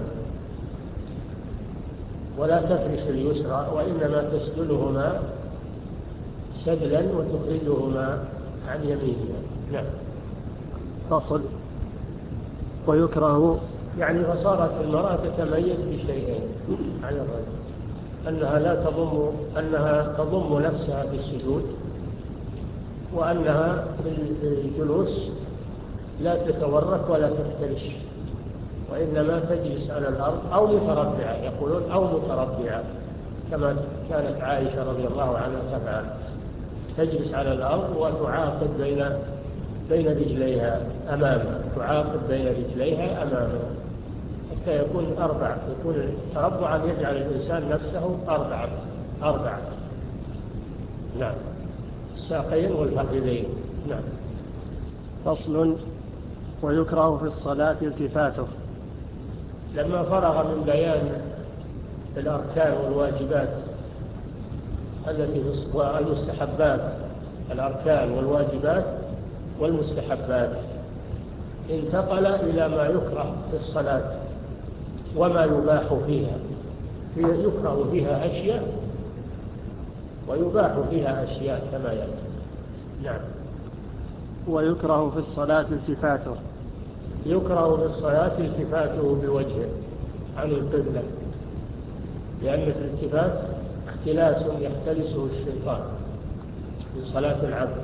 ولا تفرش اليسرى، وإنما تسدلهما سدلا وتخرجهما عن يمينها. نعم. فصل. ويكره، يعني فصارت المرأة تتميز بشيئين عن الرجل، أنها لا تضم أنها تضم نفسها في السجود، وأنها في الجلوس لا تتورك ولا تفترش، وإنما تجلس على الأرض أو متربعة، يقولون أو متربعة كما كانت عائشة رضي الله عنها تفعل، تجلس على الأرض وتعاقب بين بين رجليها أمامها، تعاقب بين رجليها أمامها حتى يكون أربع، يكون التربع أن يجعل الإنسان نفسه أربعة أربعة. نعم. الساقين والفخذين. نعم. فصل. ويكره في الصلاة التفاته. لما فرغ من بيان الأركان والواجبات التي والمستحبات، الأركان والواجبات والمستحبات، انتقل إلى ما يكره في الصلاة وما يباح فيها. يكره فيها أشياء ويباح فيها أشياء كما يأتي. نعم. ويكره في الصلاة التفاته. يكره في الصلاة التفاته بوجهه عن القبلة، لأن الالتفات اختلاس يختلسه الشيطان في صلاة العبد،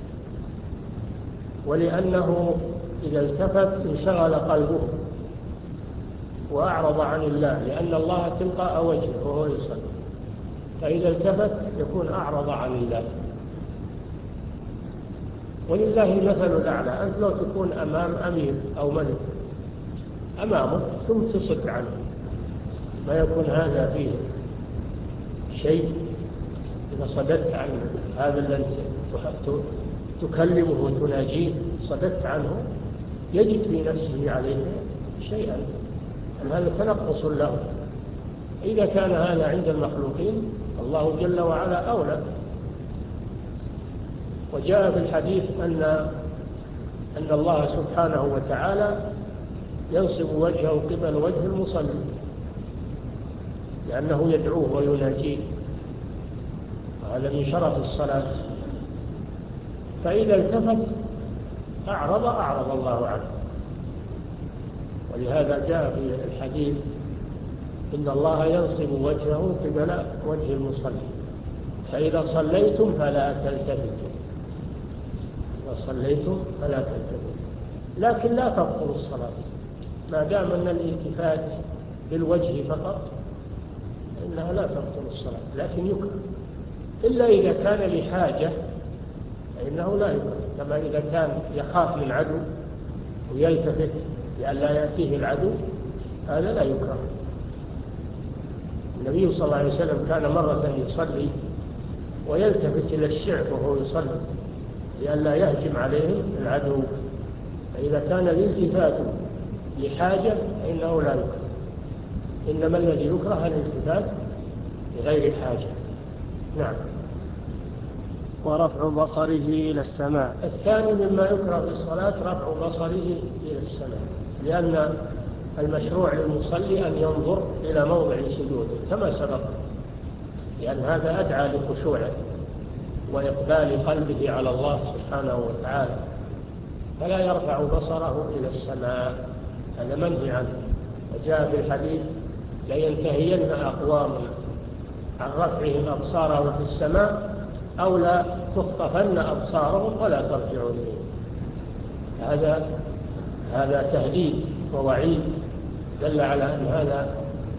ولأنه إذا التفت انشغل قلبه وأعرض عن الله، لأن الله تلقاء وجهه وهو يصلي، فإذا التفت يكون أعرض عن الله. ولله المثل الأعلى. أنت لو تكون أمام أمير أو ملك أمامه ثم تصد عنه، ما يكون هذا فيه شيء. إذا صددت عن هذا الذي تكلمه وتناجيه، صددت عنه، يجد في نفسه عليه شيئا، أن هذا تنقص له. إذا كان هذا عند المخلوقين الله جل وعلا أولى. وجاء في الحديث أن أن الله سبحانه وتعالى ينصب وجهه قبل وجه المصلي، لأنه يدعوه ويناجيه، وهذا من شرف الصلاة. فإذا التفت أعرض أعرض الله عنه. ولهذا جاء في الحديث إن الله ينصب وجهه قبل وجه المصلي، فإذا صليتم فلا تلتفتوا. إذا صليتم فلا تلتفتوا، لكن لا تبطل الصلاة ما دام أن الالتفات بالوجه فقط، إنها لا تبطل الصلاة، لكن يكره إلا إذا كان لحاجة، فإنه لا يكره. كما إذا كان يخاف من عدو ويلتفت لئلا يأتيه العدو، هذا لا يكره. النبي صلى الله عليه وسلم كان مرة يصلي ويلتفت إلى الشعب وهو يصلي لئلا يهجم عليهم العدو، فإذا كان الالتفات لحاجة فإنه لا يكره. إنما الذي يكره الالتفات لغير حاجة. نعم. ورفع بصره إلى السماء. الثاني مما يكره في الصلاة رفع بصره إلى السماء، لأن المشروع للمصلي أن ينظر إلى موضع سجوده كما سبق، لأن هذا أدعى لخشوعه وإقبال قلبه على الله سبحانه وتعالى، فلا يرفع بصره إلى السماء، هذا منهي عنه. وجاء في الحديث لينتهين أقوام عن رفعهم أبصارهم في السماء أو لا تخطفن أبصارهم ولا ترجعوا إليه. هذا هذا تهديد ووعيد دل على أن هذا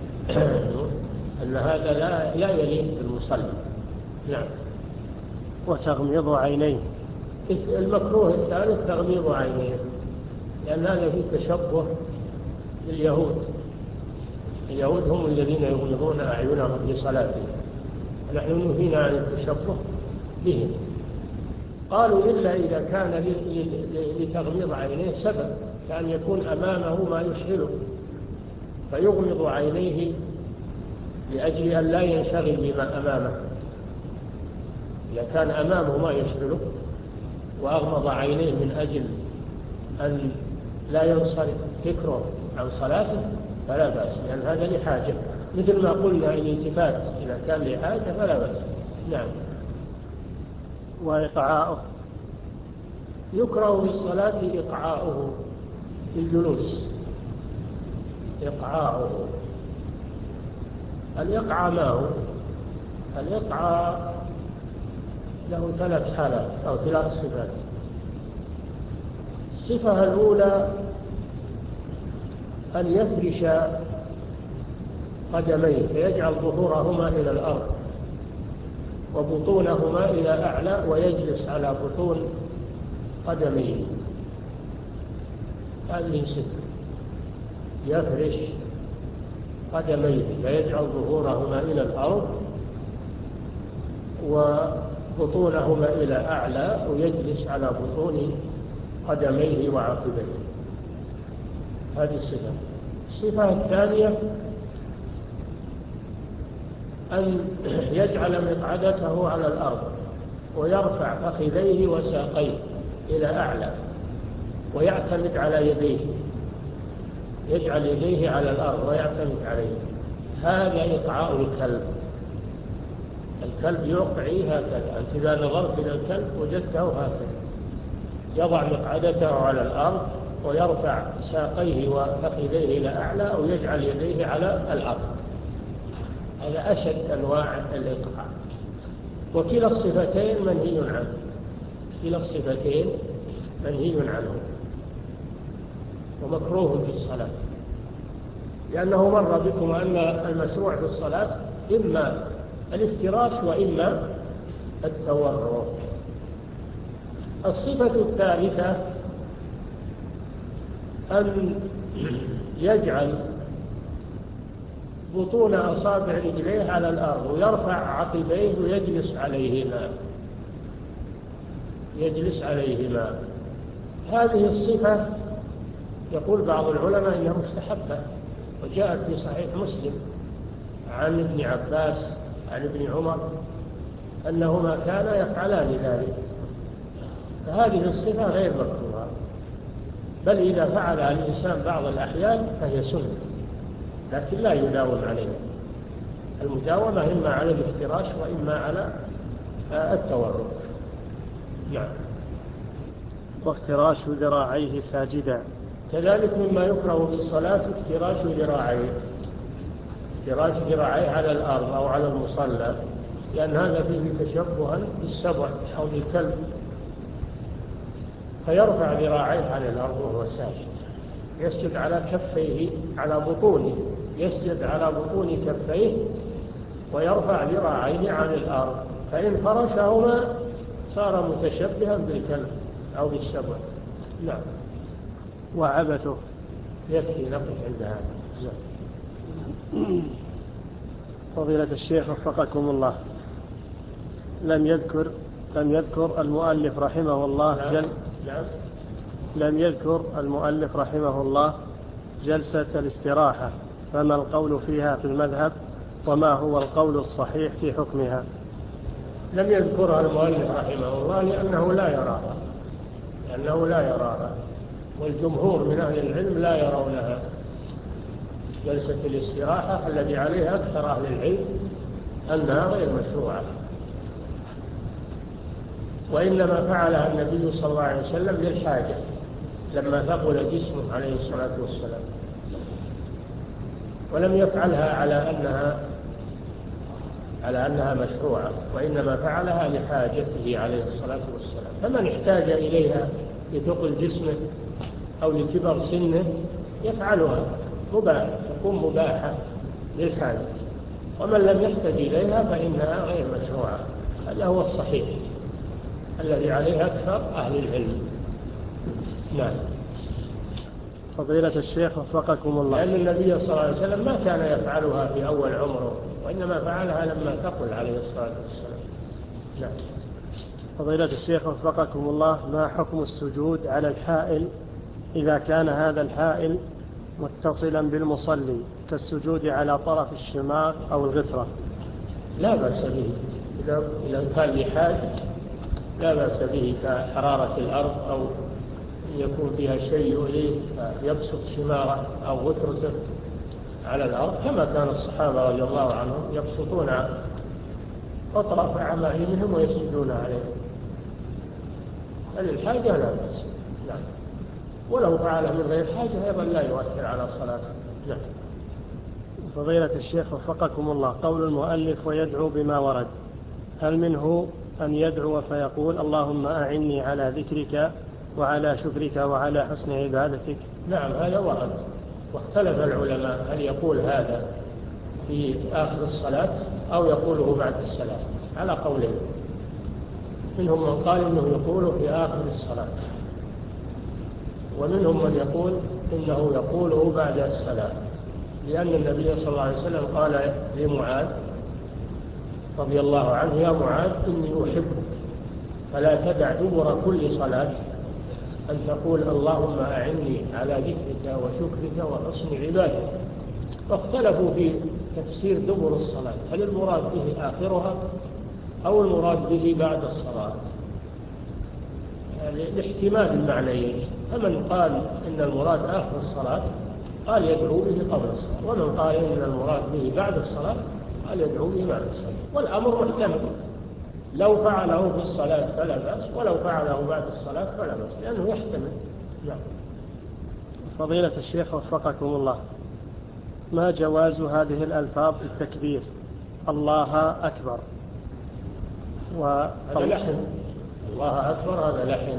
أن هذا لا لا يليق بالمصلي. نعم. وتغميض عينيه. المكروه الثالث تغميض عينيه، لأن هذا فيه تشبه باليهود. اليهود هم الذين يغمضون أعينهم لصلاتهم، ونحن نهينا عن التشبه بهم. قالوا إلا إذا كان لتغميض عينيه سبب، كأن يكون أمامه ما يشغله فيغمض عينيه لأجل أن لا ينشغل بما أمامه. إذا كان أمامه ما يشغله وأغمض عينيه من أجل أن لا ينصرف فكره عن صلاته فلا بأس، لأن هذا لحاجة، مثل ما قلنا الالتفات إذا كان لحاجة فلا بأس. نعم. وإقعاؤه. يكره في الصلاة إقعاؤه في الجلوس. إقعاؤه، الإقعاء ما هو؟ الإقعاء له ثلاث حالات أو ثلاث صفات. الصفة الأولى أن يفرش قدميه فيجعل ظهورهما إلى الأرض وبطونهما إلى أعلى ويجلس على بطون قدميه. هذه صفة، يفرش قدميه فيجعل ظهورهما إلى الأرض بطونهما إلى أعلى ويجلس على بطون قدميه وعقبيه. هذه الصفة. الصفة الثانية أن يجعل مقعدته على الأرض ويرفع فخذيه وساقيه إلى أعلى ويعتمد على يديه، يجعل يديه على الأرض ويعتمد عليه. هذا إقعاء الكلب. الكلب يقعي هكذا. أنت إذا نظرت إلى الكلب وجدته هكذا، يضع مقعدته على الأرض ويرفع ساقيه وفخذيه إلى أعلى أو يجعل يديه على الأرض. هذا أشد أنواع الإقعاء. وكلا الصفتين منهي عنه. كلا الصفتين منهي عنه ومكروه في الصلاة، لأنه مر بكم أن المشروع في الصلاة إما الافتراش وإما التورع. الصفة الثالثة أن يجعل بطون أصابع رجليه على الأرض ويرفع عقبيه ويجلس عليهما يجلس عليهما. هذه الصفة يقول بعض العلماء إنها مستحبة، وجاءت في صحيح مسلم عن ابن عباس عن ابن عمر أنهما كانا يفعلان ذلك. فهذه الصفة غير مكروهة، بل إذا فعلها الإنسان بعض الأحيان فهي سنة، لكن لا يداوم عليها. المداومة إما على الافتراش وإما على التورع. نعم. وافتراش ذراعيه ساجدا. كذلك مما يكره في الصلاة افتراش ذراعيه، افتراش ذراعيه على الأرض أو على المصلى، لأن هذا فيه تشبها بالسبع أو بالكلب، فيرفع ذراعيه عن الأرض وهو ساجد، يسجد على كفيه على بطونه، يسجد على بطون كفيه ويرفع ذراعيه عن الأرض، فإن فرشهما صار متشبها بالكلب أو بالسبع. نعم. وعبثه. يكفي نقف عند هذا. فضيلة الشيخ وفقكم الله، لم يذكر لم يذكر المؤلف رحمه الله جل نعم. لم يذكر المؤلف رحمه الله جلسة الاستراحة، فما القول فيها في المذهب وما هو القول الصحيح في حكمها؟ لم يذكرها المؤلف رحمه الله لأنه لا يراها لأنه لا يراها والجمهور من أهل العلم لا يرونها. جلسة الاستراحة الذي عليها أكثر أهل العلم أنها غير مشروعة، وإنما فعلها النبي صلى الله عليه وسلم للحاجة لما ثقل جسمه عليه الصلاة والسلام، ولم يفعلها على أنها على أنها مشروعة، وإنما فعلها لحاجته عليه الصلاة والسلام. فمن احتاج إليها لثقل جسمه أو لكبر سنه يفعلها، مباح، تكون مباحة للحاجة. ومن لم يحتاج إليها فإنها غير مشروعة. هذا هو الصحيح الذي عليه أكثر أهل العلم. نعم. فضيلة الشيخ وفقكم الله، لأن النبي صلى الله عليه وسلم ما كان يفعلها في أول عمره، وإنما فعلها لما ثقل عليه الصلاة والسلام. نعم. فضيلة الشيخ وفقكم الله، ما حكم السجود على الحائل إذا كان هذا الحائل متصلا بالمصلي كالسجود على طرف الشماغ أو الغترة؟ لا بأس به إذا كان لحاج، لا بأس به كحرارة الأرض أو يكون فيها شيء يؤذيه يبسط شماغه أو غترته على الأرض، كما كان الصحابة رضي الله عنهم يبسطون أطراف عمائمهم ويسجدون عليه. فللحاجة لا بأس. نعم. ولو فعل من غير حاجة أيضا لا يؤثر على صلاته. نعم. فضيلة الشيخ وفقكم الله، قول المؤلف ويدعو بما ورد، هل منه أن يدعو فيقول اللهم أعني على ذكرك وعلى شكرك وعلى حسن عبادتك؟ نعم، هذا ورد، واختلف العلماء هل يقول هذا في آخر الصلاة أو يقوله بعد الصلاة على قولين. منهم من قال إنه يقوله في آخر الصلاة، ومنهم من يقول إنه يقوله بعد الصلاة، لأن النبي صلى الله عليه وسلم قال لمعاذ رضي الله عنه يا معاذ إني أحبك فلا تدع دبر كل صلاة أن تقول اللهم أعني على ذكرك وشكرك وحسن عبادك. فاختلفوا في تفسير دبر الصلاة، هل المراد به آخرها أو المراد به بعد الصلاة؟ يعني لاحتمال المعنيين، فمن قال إن المراد آخر الصلاة قال يدعو به قبل الصلاة، ومن قال إن المراد به بعد الصلاة قال يدعو به بعد الصلاة. والأمر محتمل، لو فعله في الصلاة فلا بأس، ولو فعله بعد الصلاة فلا بأس، لأنه يحتمل. نعم. فضيلة الشيخ وفقكم الله، ما جواز هذه الألفاظ التكبير الله أكبر؟ هذا لحن، الله أكبر هذا لحن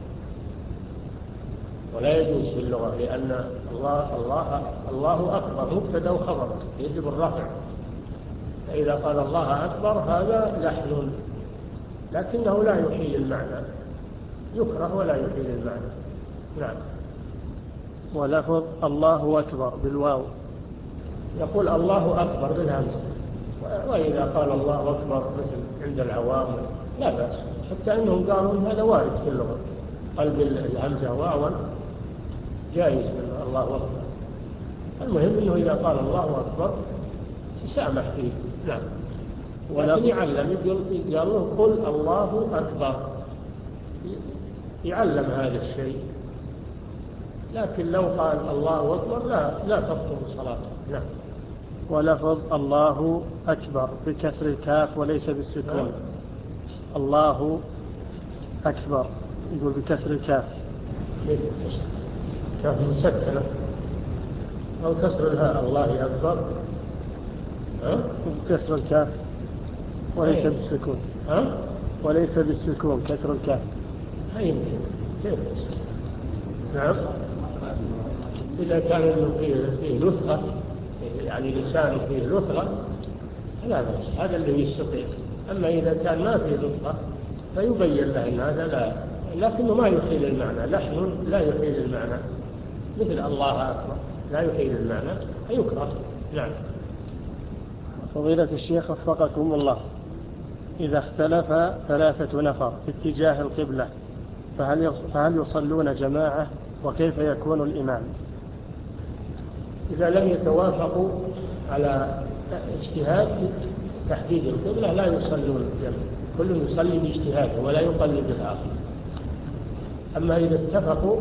ولا يجوز في اللغة، لأن الله الله الله أكبر مبتدأ وخبر يجب الرفع، فإذا قال الله أكبر هذا لحن، لكنه لا يحيل المعنى، يكره ولا يحيل المعنى. نعم. ولفظ الله أكبر بالواو يقول الله أكبر بالهمزة، وإذا قال الله أكبر مثل عند العوام لا بأس، حتى أنهم قالوا هذا وارد في اللغة، قلب الهمزة واوا جائز من الله أكبر. المهم أنه إذا قال الله أكبر تسامح فيه. نعم. ولكن يعلم، يقول له قل الله أكبر، يعلم هذا الشيء، لكن لو قال الله أكبر لا لا تبطل صلاته. نعم. ولفظ الله أكبر بكسر الكاف وليس بالسكون. نعم. الله أكبر يقول بكسر الكاف. كاف مسكنة أو كسر الهاء الله أكبر. ها؟ كسر الكاف وليس أيه. بالسكون. ها؟ وليس بالسكون كسر الكاف. هاي يمكن كيف؟ نعم. إذا كان فيه فيه لثغة، يعني لسانه فيه لثغة لا بأس، هذا اللي يستطيع. أما إذا كان ما فيه لثغة فيبين له أن هذا لا، لكنه ما يحيل المعنى، لحن لا يحيل المعنى، مثل الله أكبر لا يحيل المعنى فيكره. نعم. فضيلة الشيخ وفقكم الله، إذا اختلف ثلاثة نفر في اتجاه القبلة فهل فهل يصلون جماعة، وكيف يكون الإمام؟ إذا لم يتوافقوا على اجتهاد تحديد القبلة لا يصلون الجماعة، كل يصلي باجتهاده ولا يقلد الآخر. أما إذا اتفقوا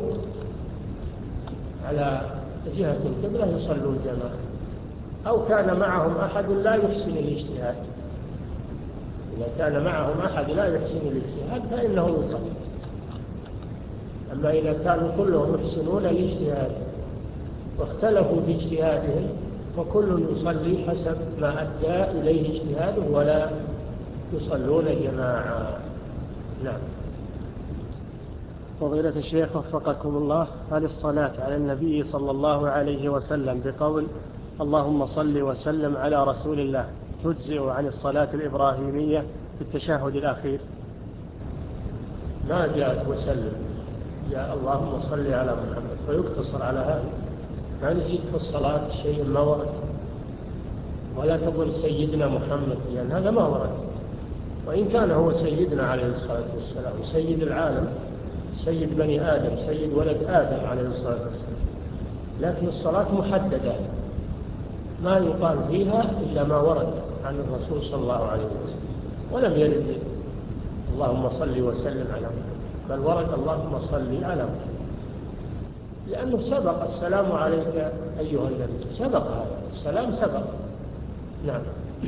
على جهة القبلة يصلون جماعة، أو كان معهم أحد لا يحسن الاجتهاد، إذا كان معهم أحد لا يحسن الاجتهاد فإنه يصلي. أما إذا كانوا كلهم يحسنون الاجتهاد واختلفوا في اجتهادهم فكل يصلي حسب ما أدى إليه اجتهاده ولا يصلون جماعة. نعم. فضيلة الشيخ وفقكم الله، هل الصلاة على النبي صلى الله عليه وسلم بقول اللهم صل وسلم على رسول الله تجزئ عن الصلاة الإبراهيمية في التشهد الأخير؟ ما جاءت وسلم، جاء اللهم صل على محمد فيقتصر على هذا، ما نزيد في الصلاة شيء ما ورد، ولا تقول سيدنا محمد لأن هذا ما ورد، وإن كان هو سيدنا عليه الصلاة والسلام، سيد العالم، سيد بني آدم، سيد ولد آدم عليه الصلاة والسلام، لكن الصلاة محددة ما يقال فيها إلا ما ورد عن الرسول صلى الله عليه وسلم، ولم يرد اللهم صل وسلم على محمد، بل ورد اللهم صل على محمد، لأنه سبق السلام عليك أيها النبي، سبق هذا السلام سبق. نعم.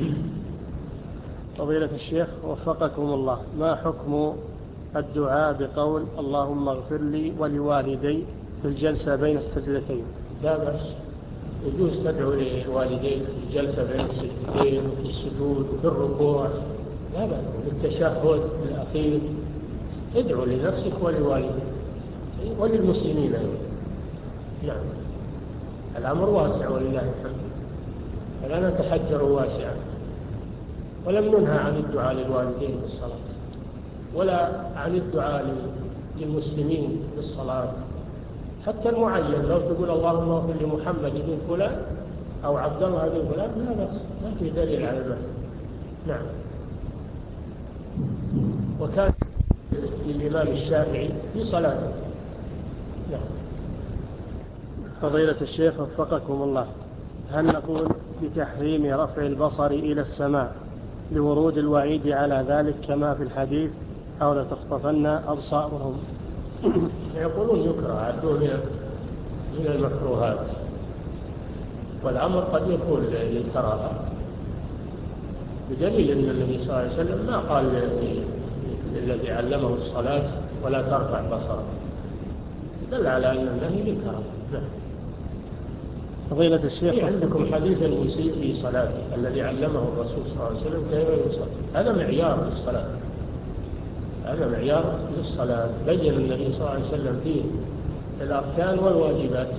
فضيلة الشيخ وفقكم الله، ما حكم الدعاء بقول اللهم اغفر لي ولوالدي في الجلسة بين السجدتين؟ لا بأس، يجوز تدعو لوالديك في الجلسة بين السجدتين وفي السجود وفي الركوع، لا بأس، في التشهد الأخير ادعو لنفسك ولوالديك وللمسلمين أيضا. نعم. الأمر واسع ولله الحمد، فلا نتحجر واسعا، ولم ننهى عن الدعاء للوالدين في الصلاة ولا عن الدعاء للمسلمين في الصلاة، حتى المعين لو تقول اللهم اغفر لمحمد بن فلان أو عبد الله بن فلان لا بأس، ما في دليل على ذلك. نعم. وكان للإمام الشافعي في صلاته. نعم. فضيلة الشيخ وفقكم الله، هل نقول بتحريم رفع البصر إلى السماء لورود الوعيد على ذلك كما في الحديث أو لتخطفن أبصارهم؟ يقولون يكره، عدوه من المكروهات، والأمر قد يكون للكراهة، بدليل أن النبي صلى الله عليه وسلم ما قال للذي علمه الصلاة ولا ترفع بصرك، دل على أن النهي للكراهة. فضيلة الشيخ، في عندكم حديث المسيء في صلاته الذي علمه الرسول صلى الله عليه وسلم كيف يصلي، هذا معيار للصلاة، هذا معيار للصلاة، بين النبي صلى الله عليه وسلم فيه الأركان والواجبات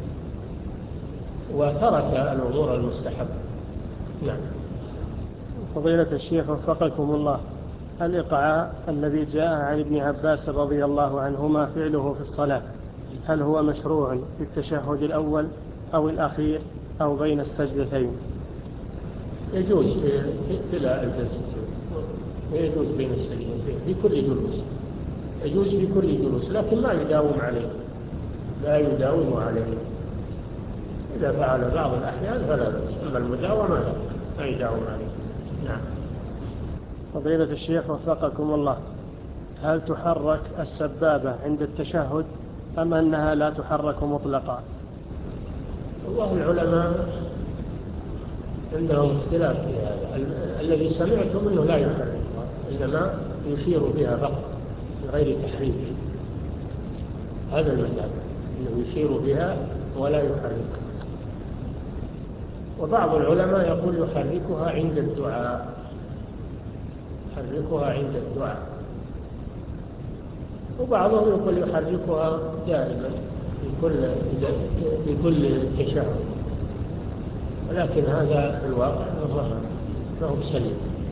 وترك الأمور المستحبة. نعم. فضيلة الشيخ وفقكم الله، الإقعاء الذي جاء عن ابن عباس رضي الله عنهما فعله في الصلاة، هل هو مشروع في التشهد الأول أو الأخير أو بين السجدتين؟ يجوز في ابتلاء الجلستين، ويجوز بين السجدتين في كل جلوس، يجوز في كل جلوس، لكن ما يداوم عليه، لا يداوم عليه، إذا فعل بعض الأحيان فلا بأس، أما المداومة لا يداوم عليه. نعم. فضيلة الشيخ وفقكم الله، هل تحرك السبابة عند التشهد أم أنها لا تحرك مطلقا؟ والله العلماء عندهم اختلاف في هذا، الذي سمعتم أنه لا يحركها، إنما يشير بها فقط بغير تحريك، هذا المذهب، أنه يشير بها ولا يحركها. وبعض العلماء يقول يحركها عند الدعاء، يحركها عند الدعاء، وبعضهم يقول يحركها دائما في كل في كل تشهد، ولكن هذا في الواقع ما هو سليم.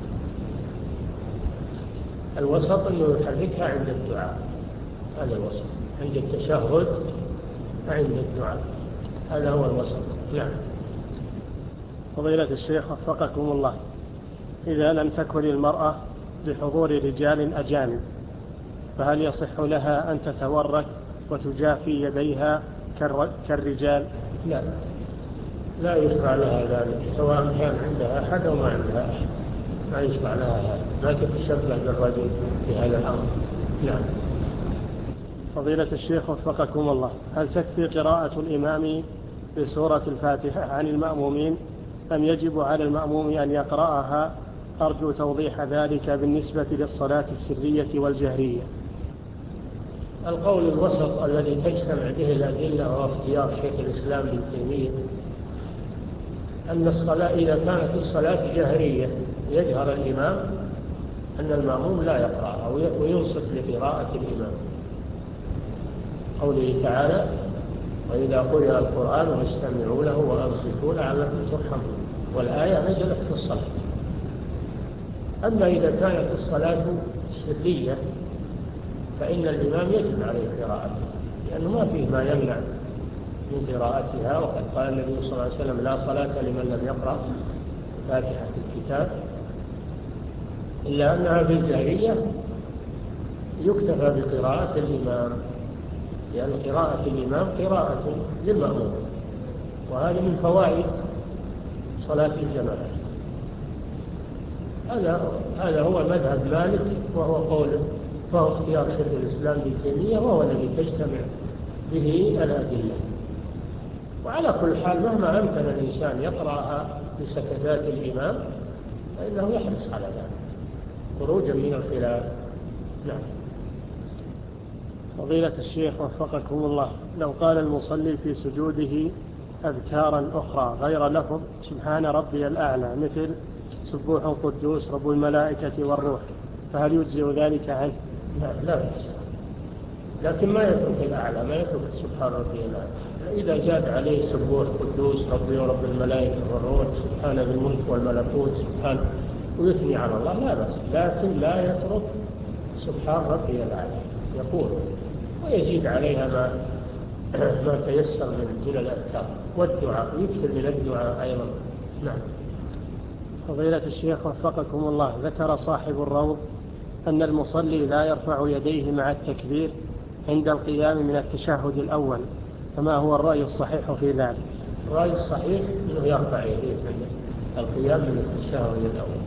الوسط أنه يحركها عند الدعاء، هذا الوسط، عند التشهد وعند الدعاء، هذا هو الوسط. نعم. فضيلة الشيخ وفقكم الله، إذا لم تكن المرأة بحضور رجال أجانب فهل يصح لها أن تتورك وتجافي يديها كالرجال؟ لا، لا يشرع لها ذلك، سواء كان عندها أحد أو ما عندها أحد، ما يشرع لها هذا، لا تتشبه بالرجل في هذا الأمر. نعم. فضيلة الشيخ وفقكم الله، هل تكفي قراءة الإمام بسورة الفاتحة عن المأمومين أم يجب على المأموم أن يقرأها؟ أرجو توضيح ذلك بالنسبة للصلاة السرية والجهرية. القول الوسط الذي تجتمع به الأدلة هو اختيار شيخ الإسلام ابن تيمية، أن الصلاة إذا كانت الصلاة جهرية يجهر الإمام، أن المأموم لا يقرأها وينصت لقراءة الإمام، قوله تعالى وإذا قرئ القرآن فاستمعوا له وأنصتوا لعلكم ترحمون، والآية نزلت في الصلاة. أما إذا كانت الصلاة سرية فإن الإمام يجب عليه قراءتها، لأنه ما فيه ما يمنع من قراءتها، وقد قال النبي صلى الله عليه وسلم لا صلاة لمن لم يقرأ فاتحة الكتاب، إلا أنها في الجهرية يكتفى بقراءة الإمام، لأن قراءة الإمام قراءة للمأموم، وهذه من فوائد صلاة الجماعة. هذا هذا هو مذهب مالك، وهو قول فهو اختيار شيخ الإسلام ابن تيمية، وهو الذي تجتمع به الأدلة. وعلى كل حال مهما أمكن الإنسان يقرأها بسكتات الإمام فإنه يحرص على ذلك خروجا من الخلاف. نعم. فضيلة الشيخ وفقكم الله، لو قال المصلي في سجوده أذكارا أخرى غير لفظ سبحان ربي الأعلى مثل سبوح قدوس رب الملائكة والروح، فهل يجزئ ذلك عنه؟ لا لا بس، لكن ما يترك الأعلى، ما يترك سبحان ربي الأعلى. إذا جاء عليه سبوح قدوس ربي ورب الملائكة والروح سبحان ذي الملك والملكوت سبحان، ويثني على الله لا بس، لكن لا يترك سبحان ربي الأعلى، يقول ويزيد عليها ما ما تيسر من من الأذكار والدعاء، ويكثر من الدعاء أيضا. نعم. فضيلة الشيخ وفقكم الله، ذكر صاحب الروض أن المصلي لا يرفع يديه مع التكبير عند القيام من التشهد الأول، فما هو الرأي الصحيح في ذلك؟ الرأي الصحيح أنه يرفع يديه من القيام من التشهد الأول،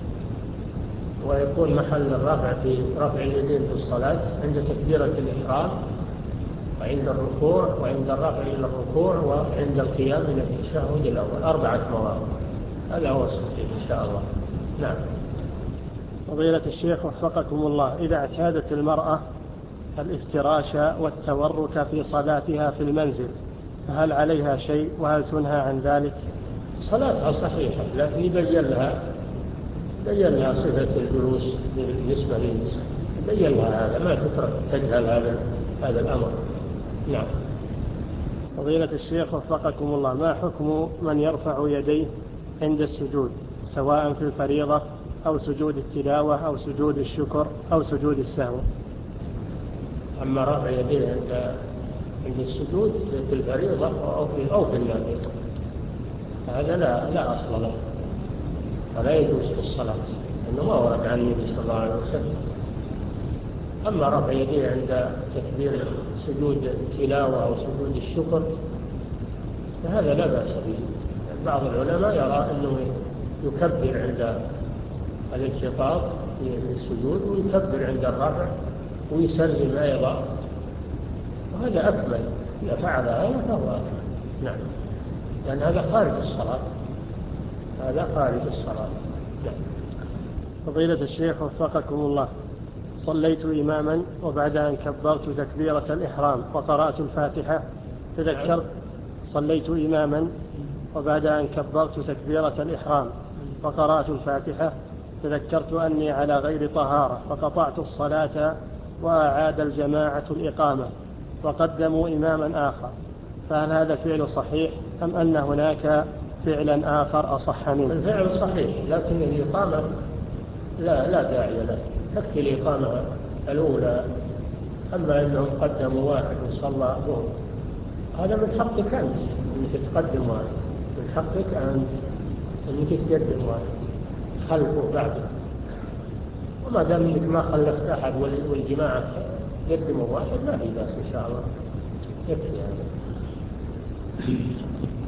ويكون محل الرفع في رفع اليدين في الصلاة عند تكبيرة الإحرام وعند الركوع وعند الرفع إلى الركوع وعند القيام من التشهد الأول، أربعة مواضع. هذا هو الصحيح إن شاء الله. نعم. فضيلة الشيخ وفقكم الله، إذا اعتادت المرأة الافتراش والتورك في صلاتها في المنزل فهل عليها شيء وهل تنهى عن ذلك؟ صلاتها صحيحة، لكن يبين لها يبين لها صفة الجلوس بالنسبة للنساء، يبين لها هذا، ما تترك تجهل هذا هذا الأمر. نعم. فضيلة الشيخ وفقكم الله، ما حكم من يرفع يديه عند السجود سواء في الفريضة أو سجود التلاوة أو سجود الشكر أو سجود السهو؟ أما رفع يديه عند عند السجود في الفريضة أو في أو في النافلة هذا لا لا أصل له ولا يجوز في الصلاة، إنه ما ورد عن النبي صلى الله عليه وسلم. أما رفع يديه عند تكبير سجود التلاوة أو سجود الشكر فهذا لا بأس به. بعض العلماء يرى أنه يكبر عند الانخفاض في السجود ويكبر عند الرفع ويسلم أيضا، وهذا أكمل. إذا فعل هذا فهو أكمل. نعم، لأن هذا خارج الصلاة، هذا خارج الصلاة. نعم. فضيلة الشيخ وفقكم الله، صليت إماما وبعد أن كبرت تكبيرة الإحرام وقرأت الفاتحة تذكرت صليت إماما وبعد أن كبرت تكبيرة الإحرام وقرأت الفاتحة تذكرت أني على غير طهارة فقطعت الصلاة وأعاد الجماعة الإقامة وقدموا إماما آخر، فهل هذا فعل صحيح أم أن هناك فعلا آخر أصح منه؟ الفعل صحيح، لكن الإقامة لا لا داعي له، تكفي الإقامة الأولى. أما أنهم قدموا واحد وصلى ظهر هذا من حقك أنت أنك تقدم واحد، من حقك أنت أنك تقدم واحد خلفه بعده، وما دام أنك ما خلفت أحد والجماعة قدموا واحد ما في بأس إن شاء الله، يكفي هذا.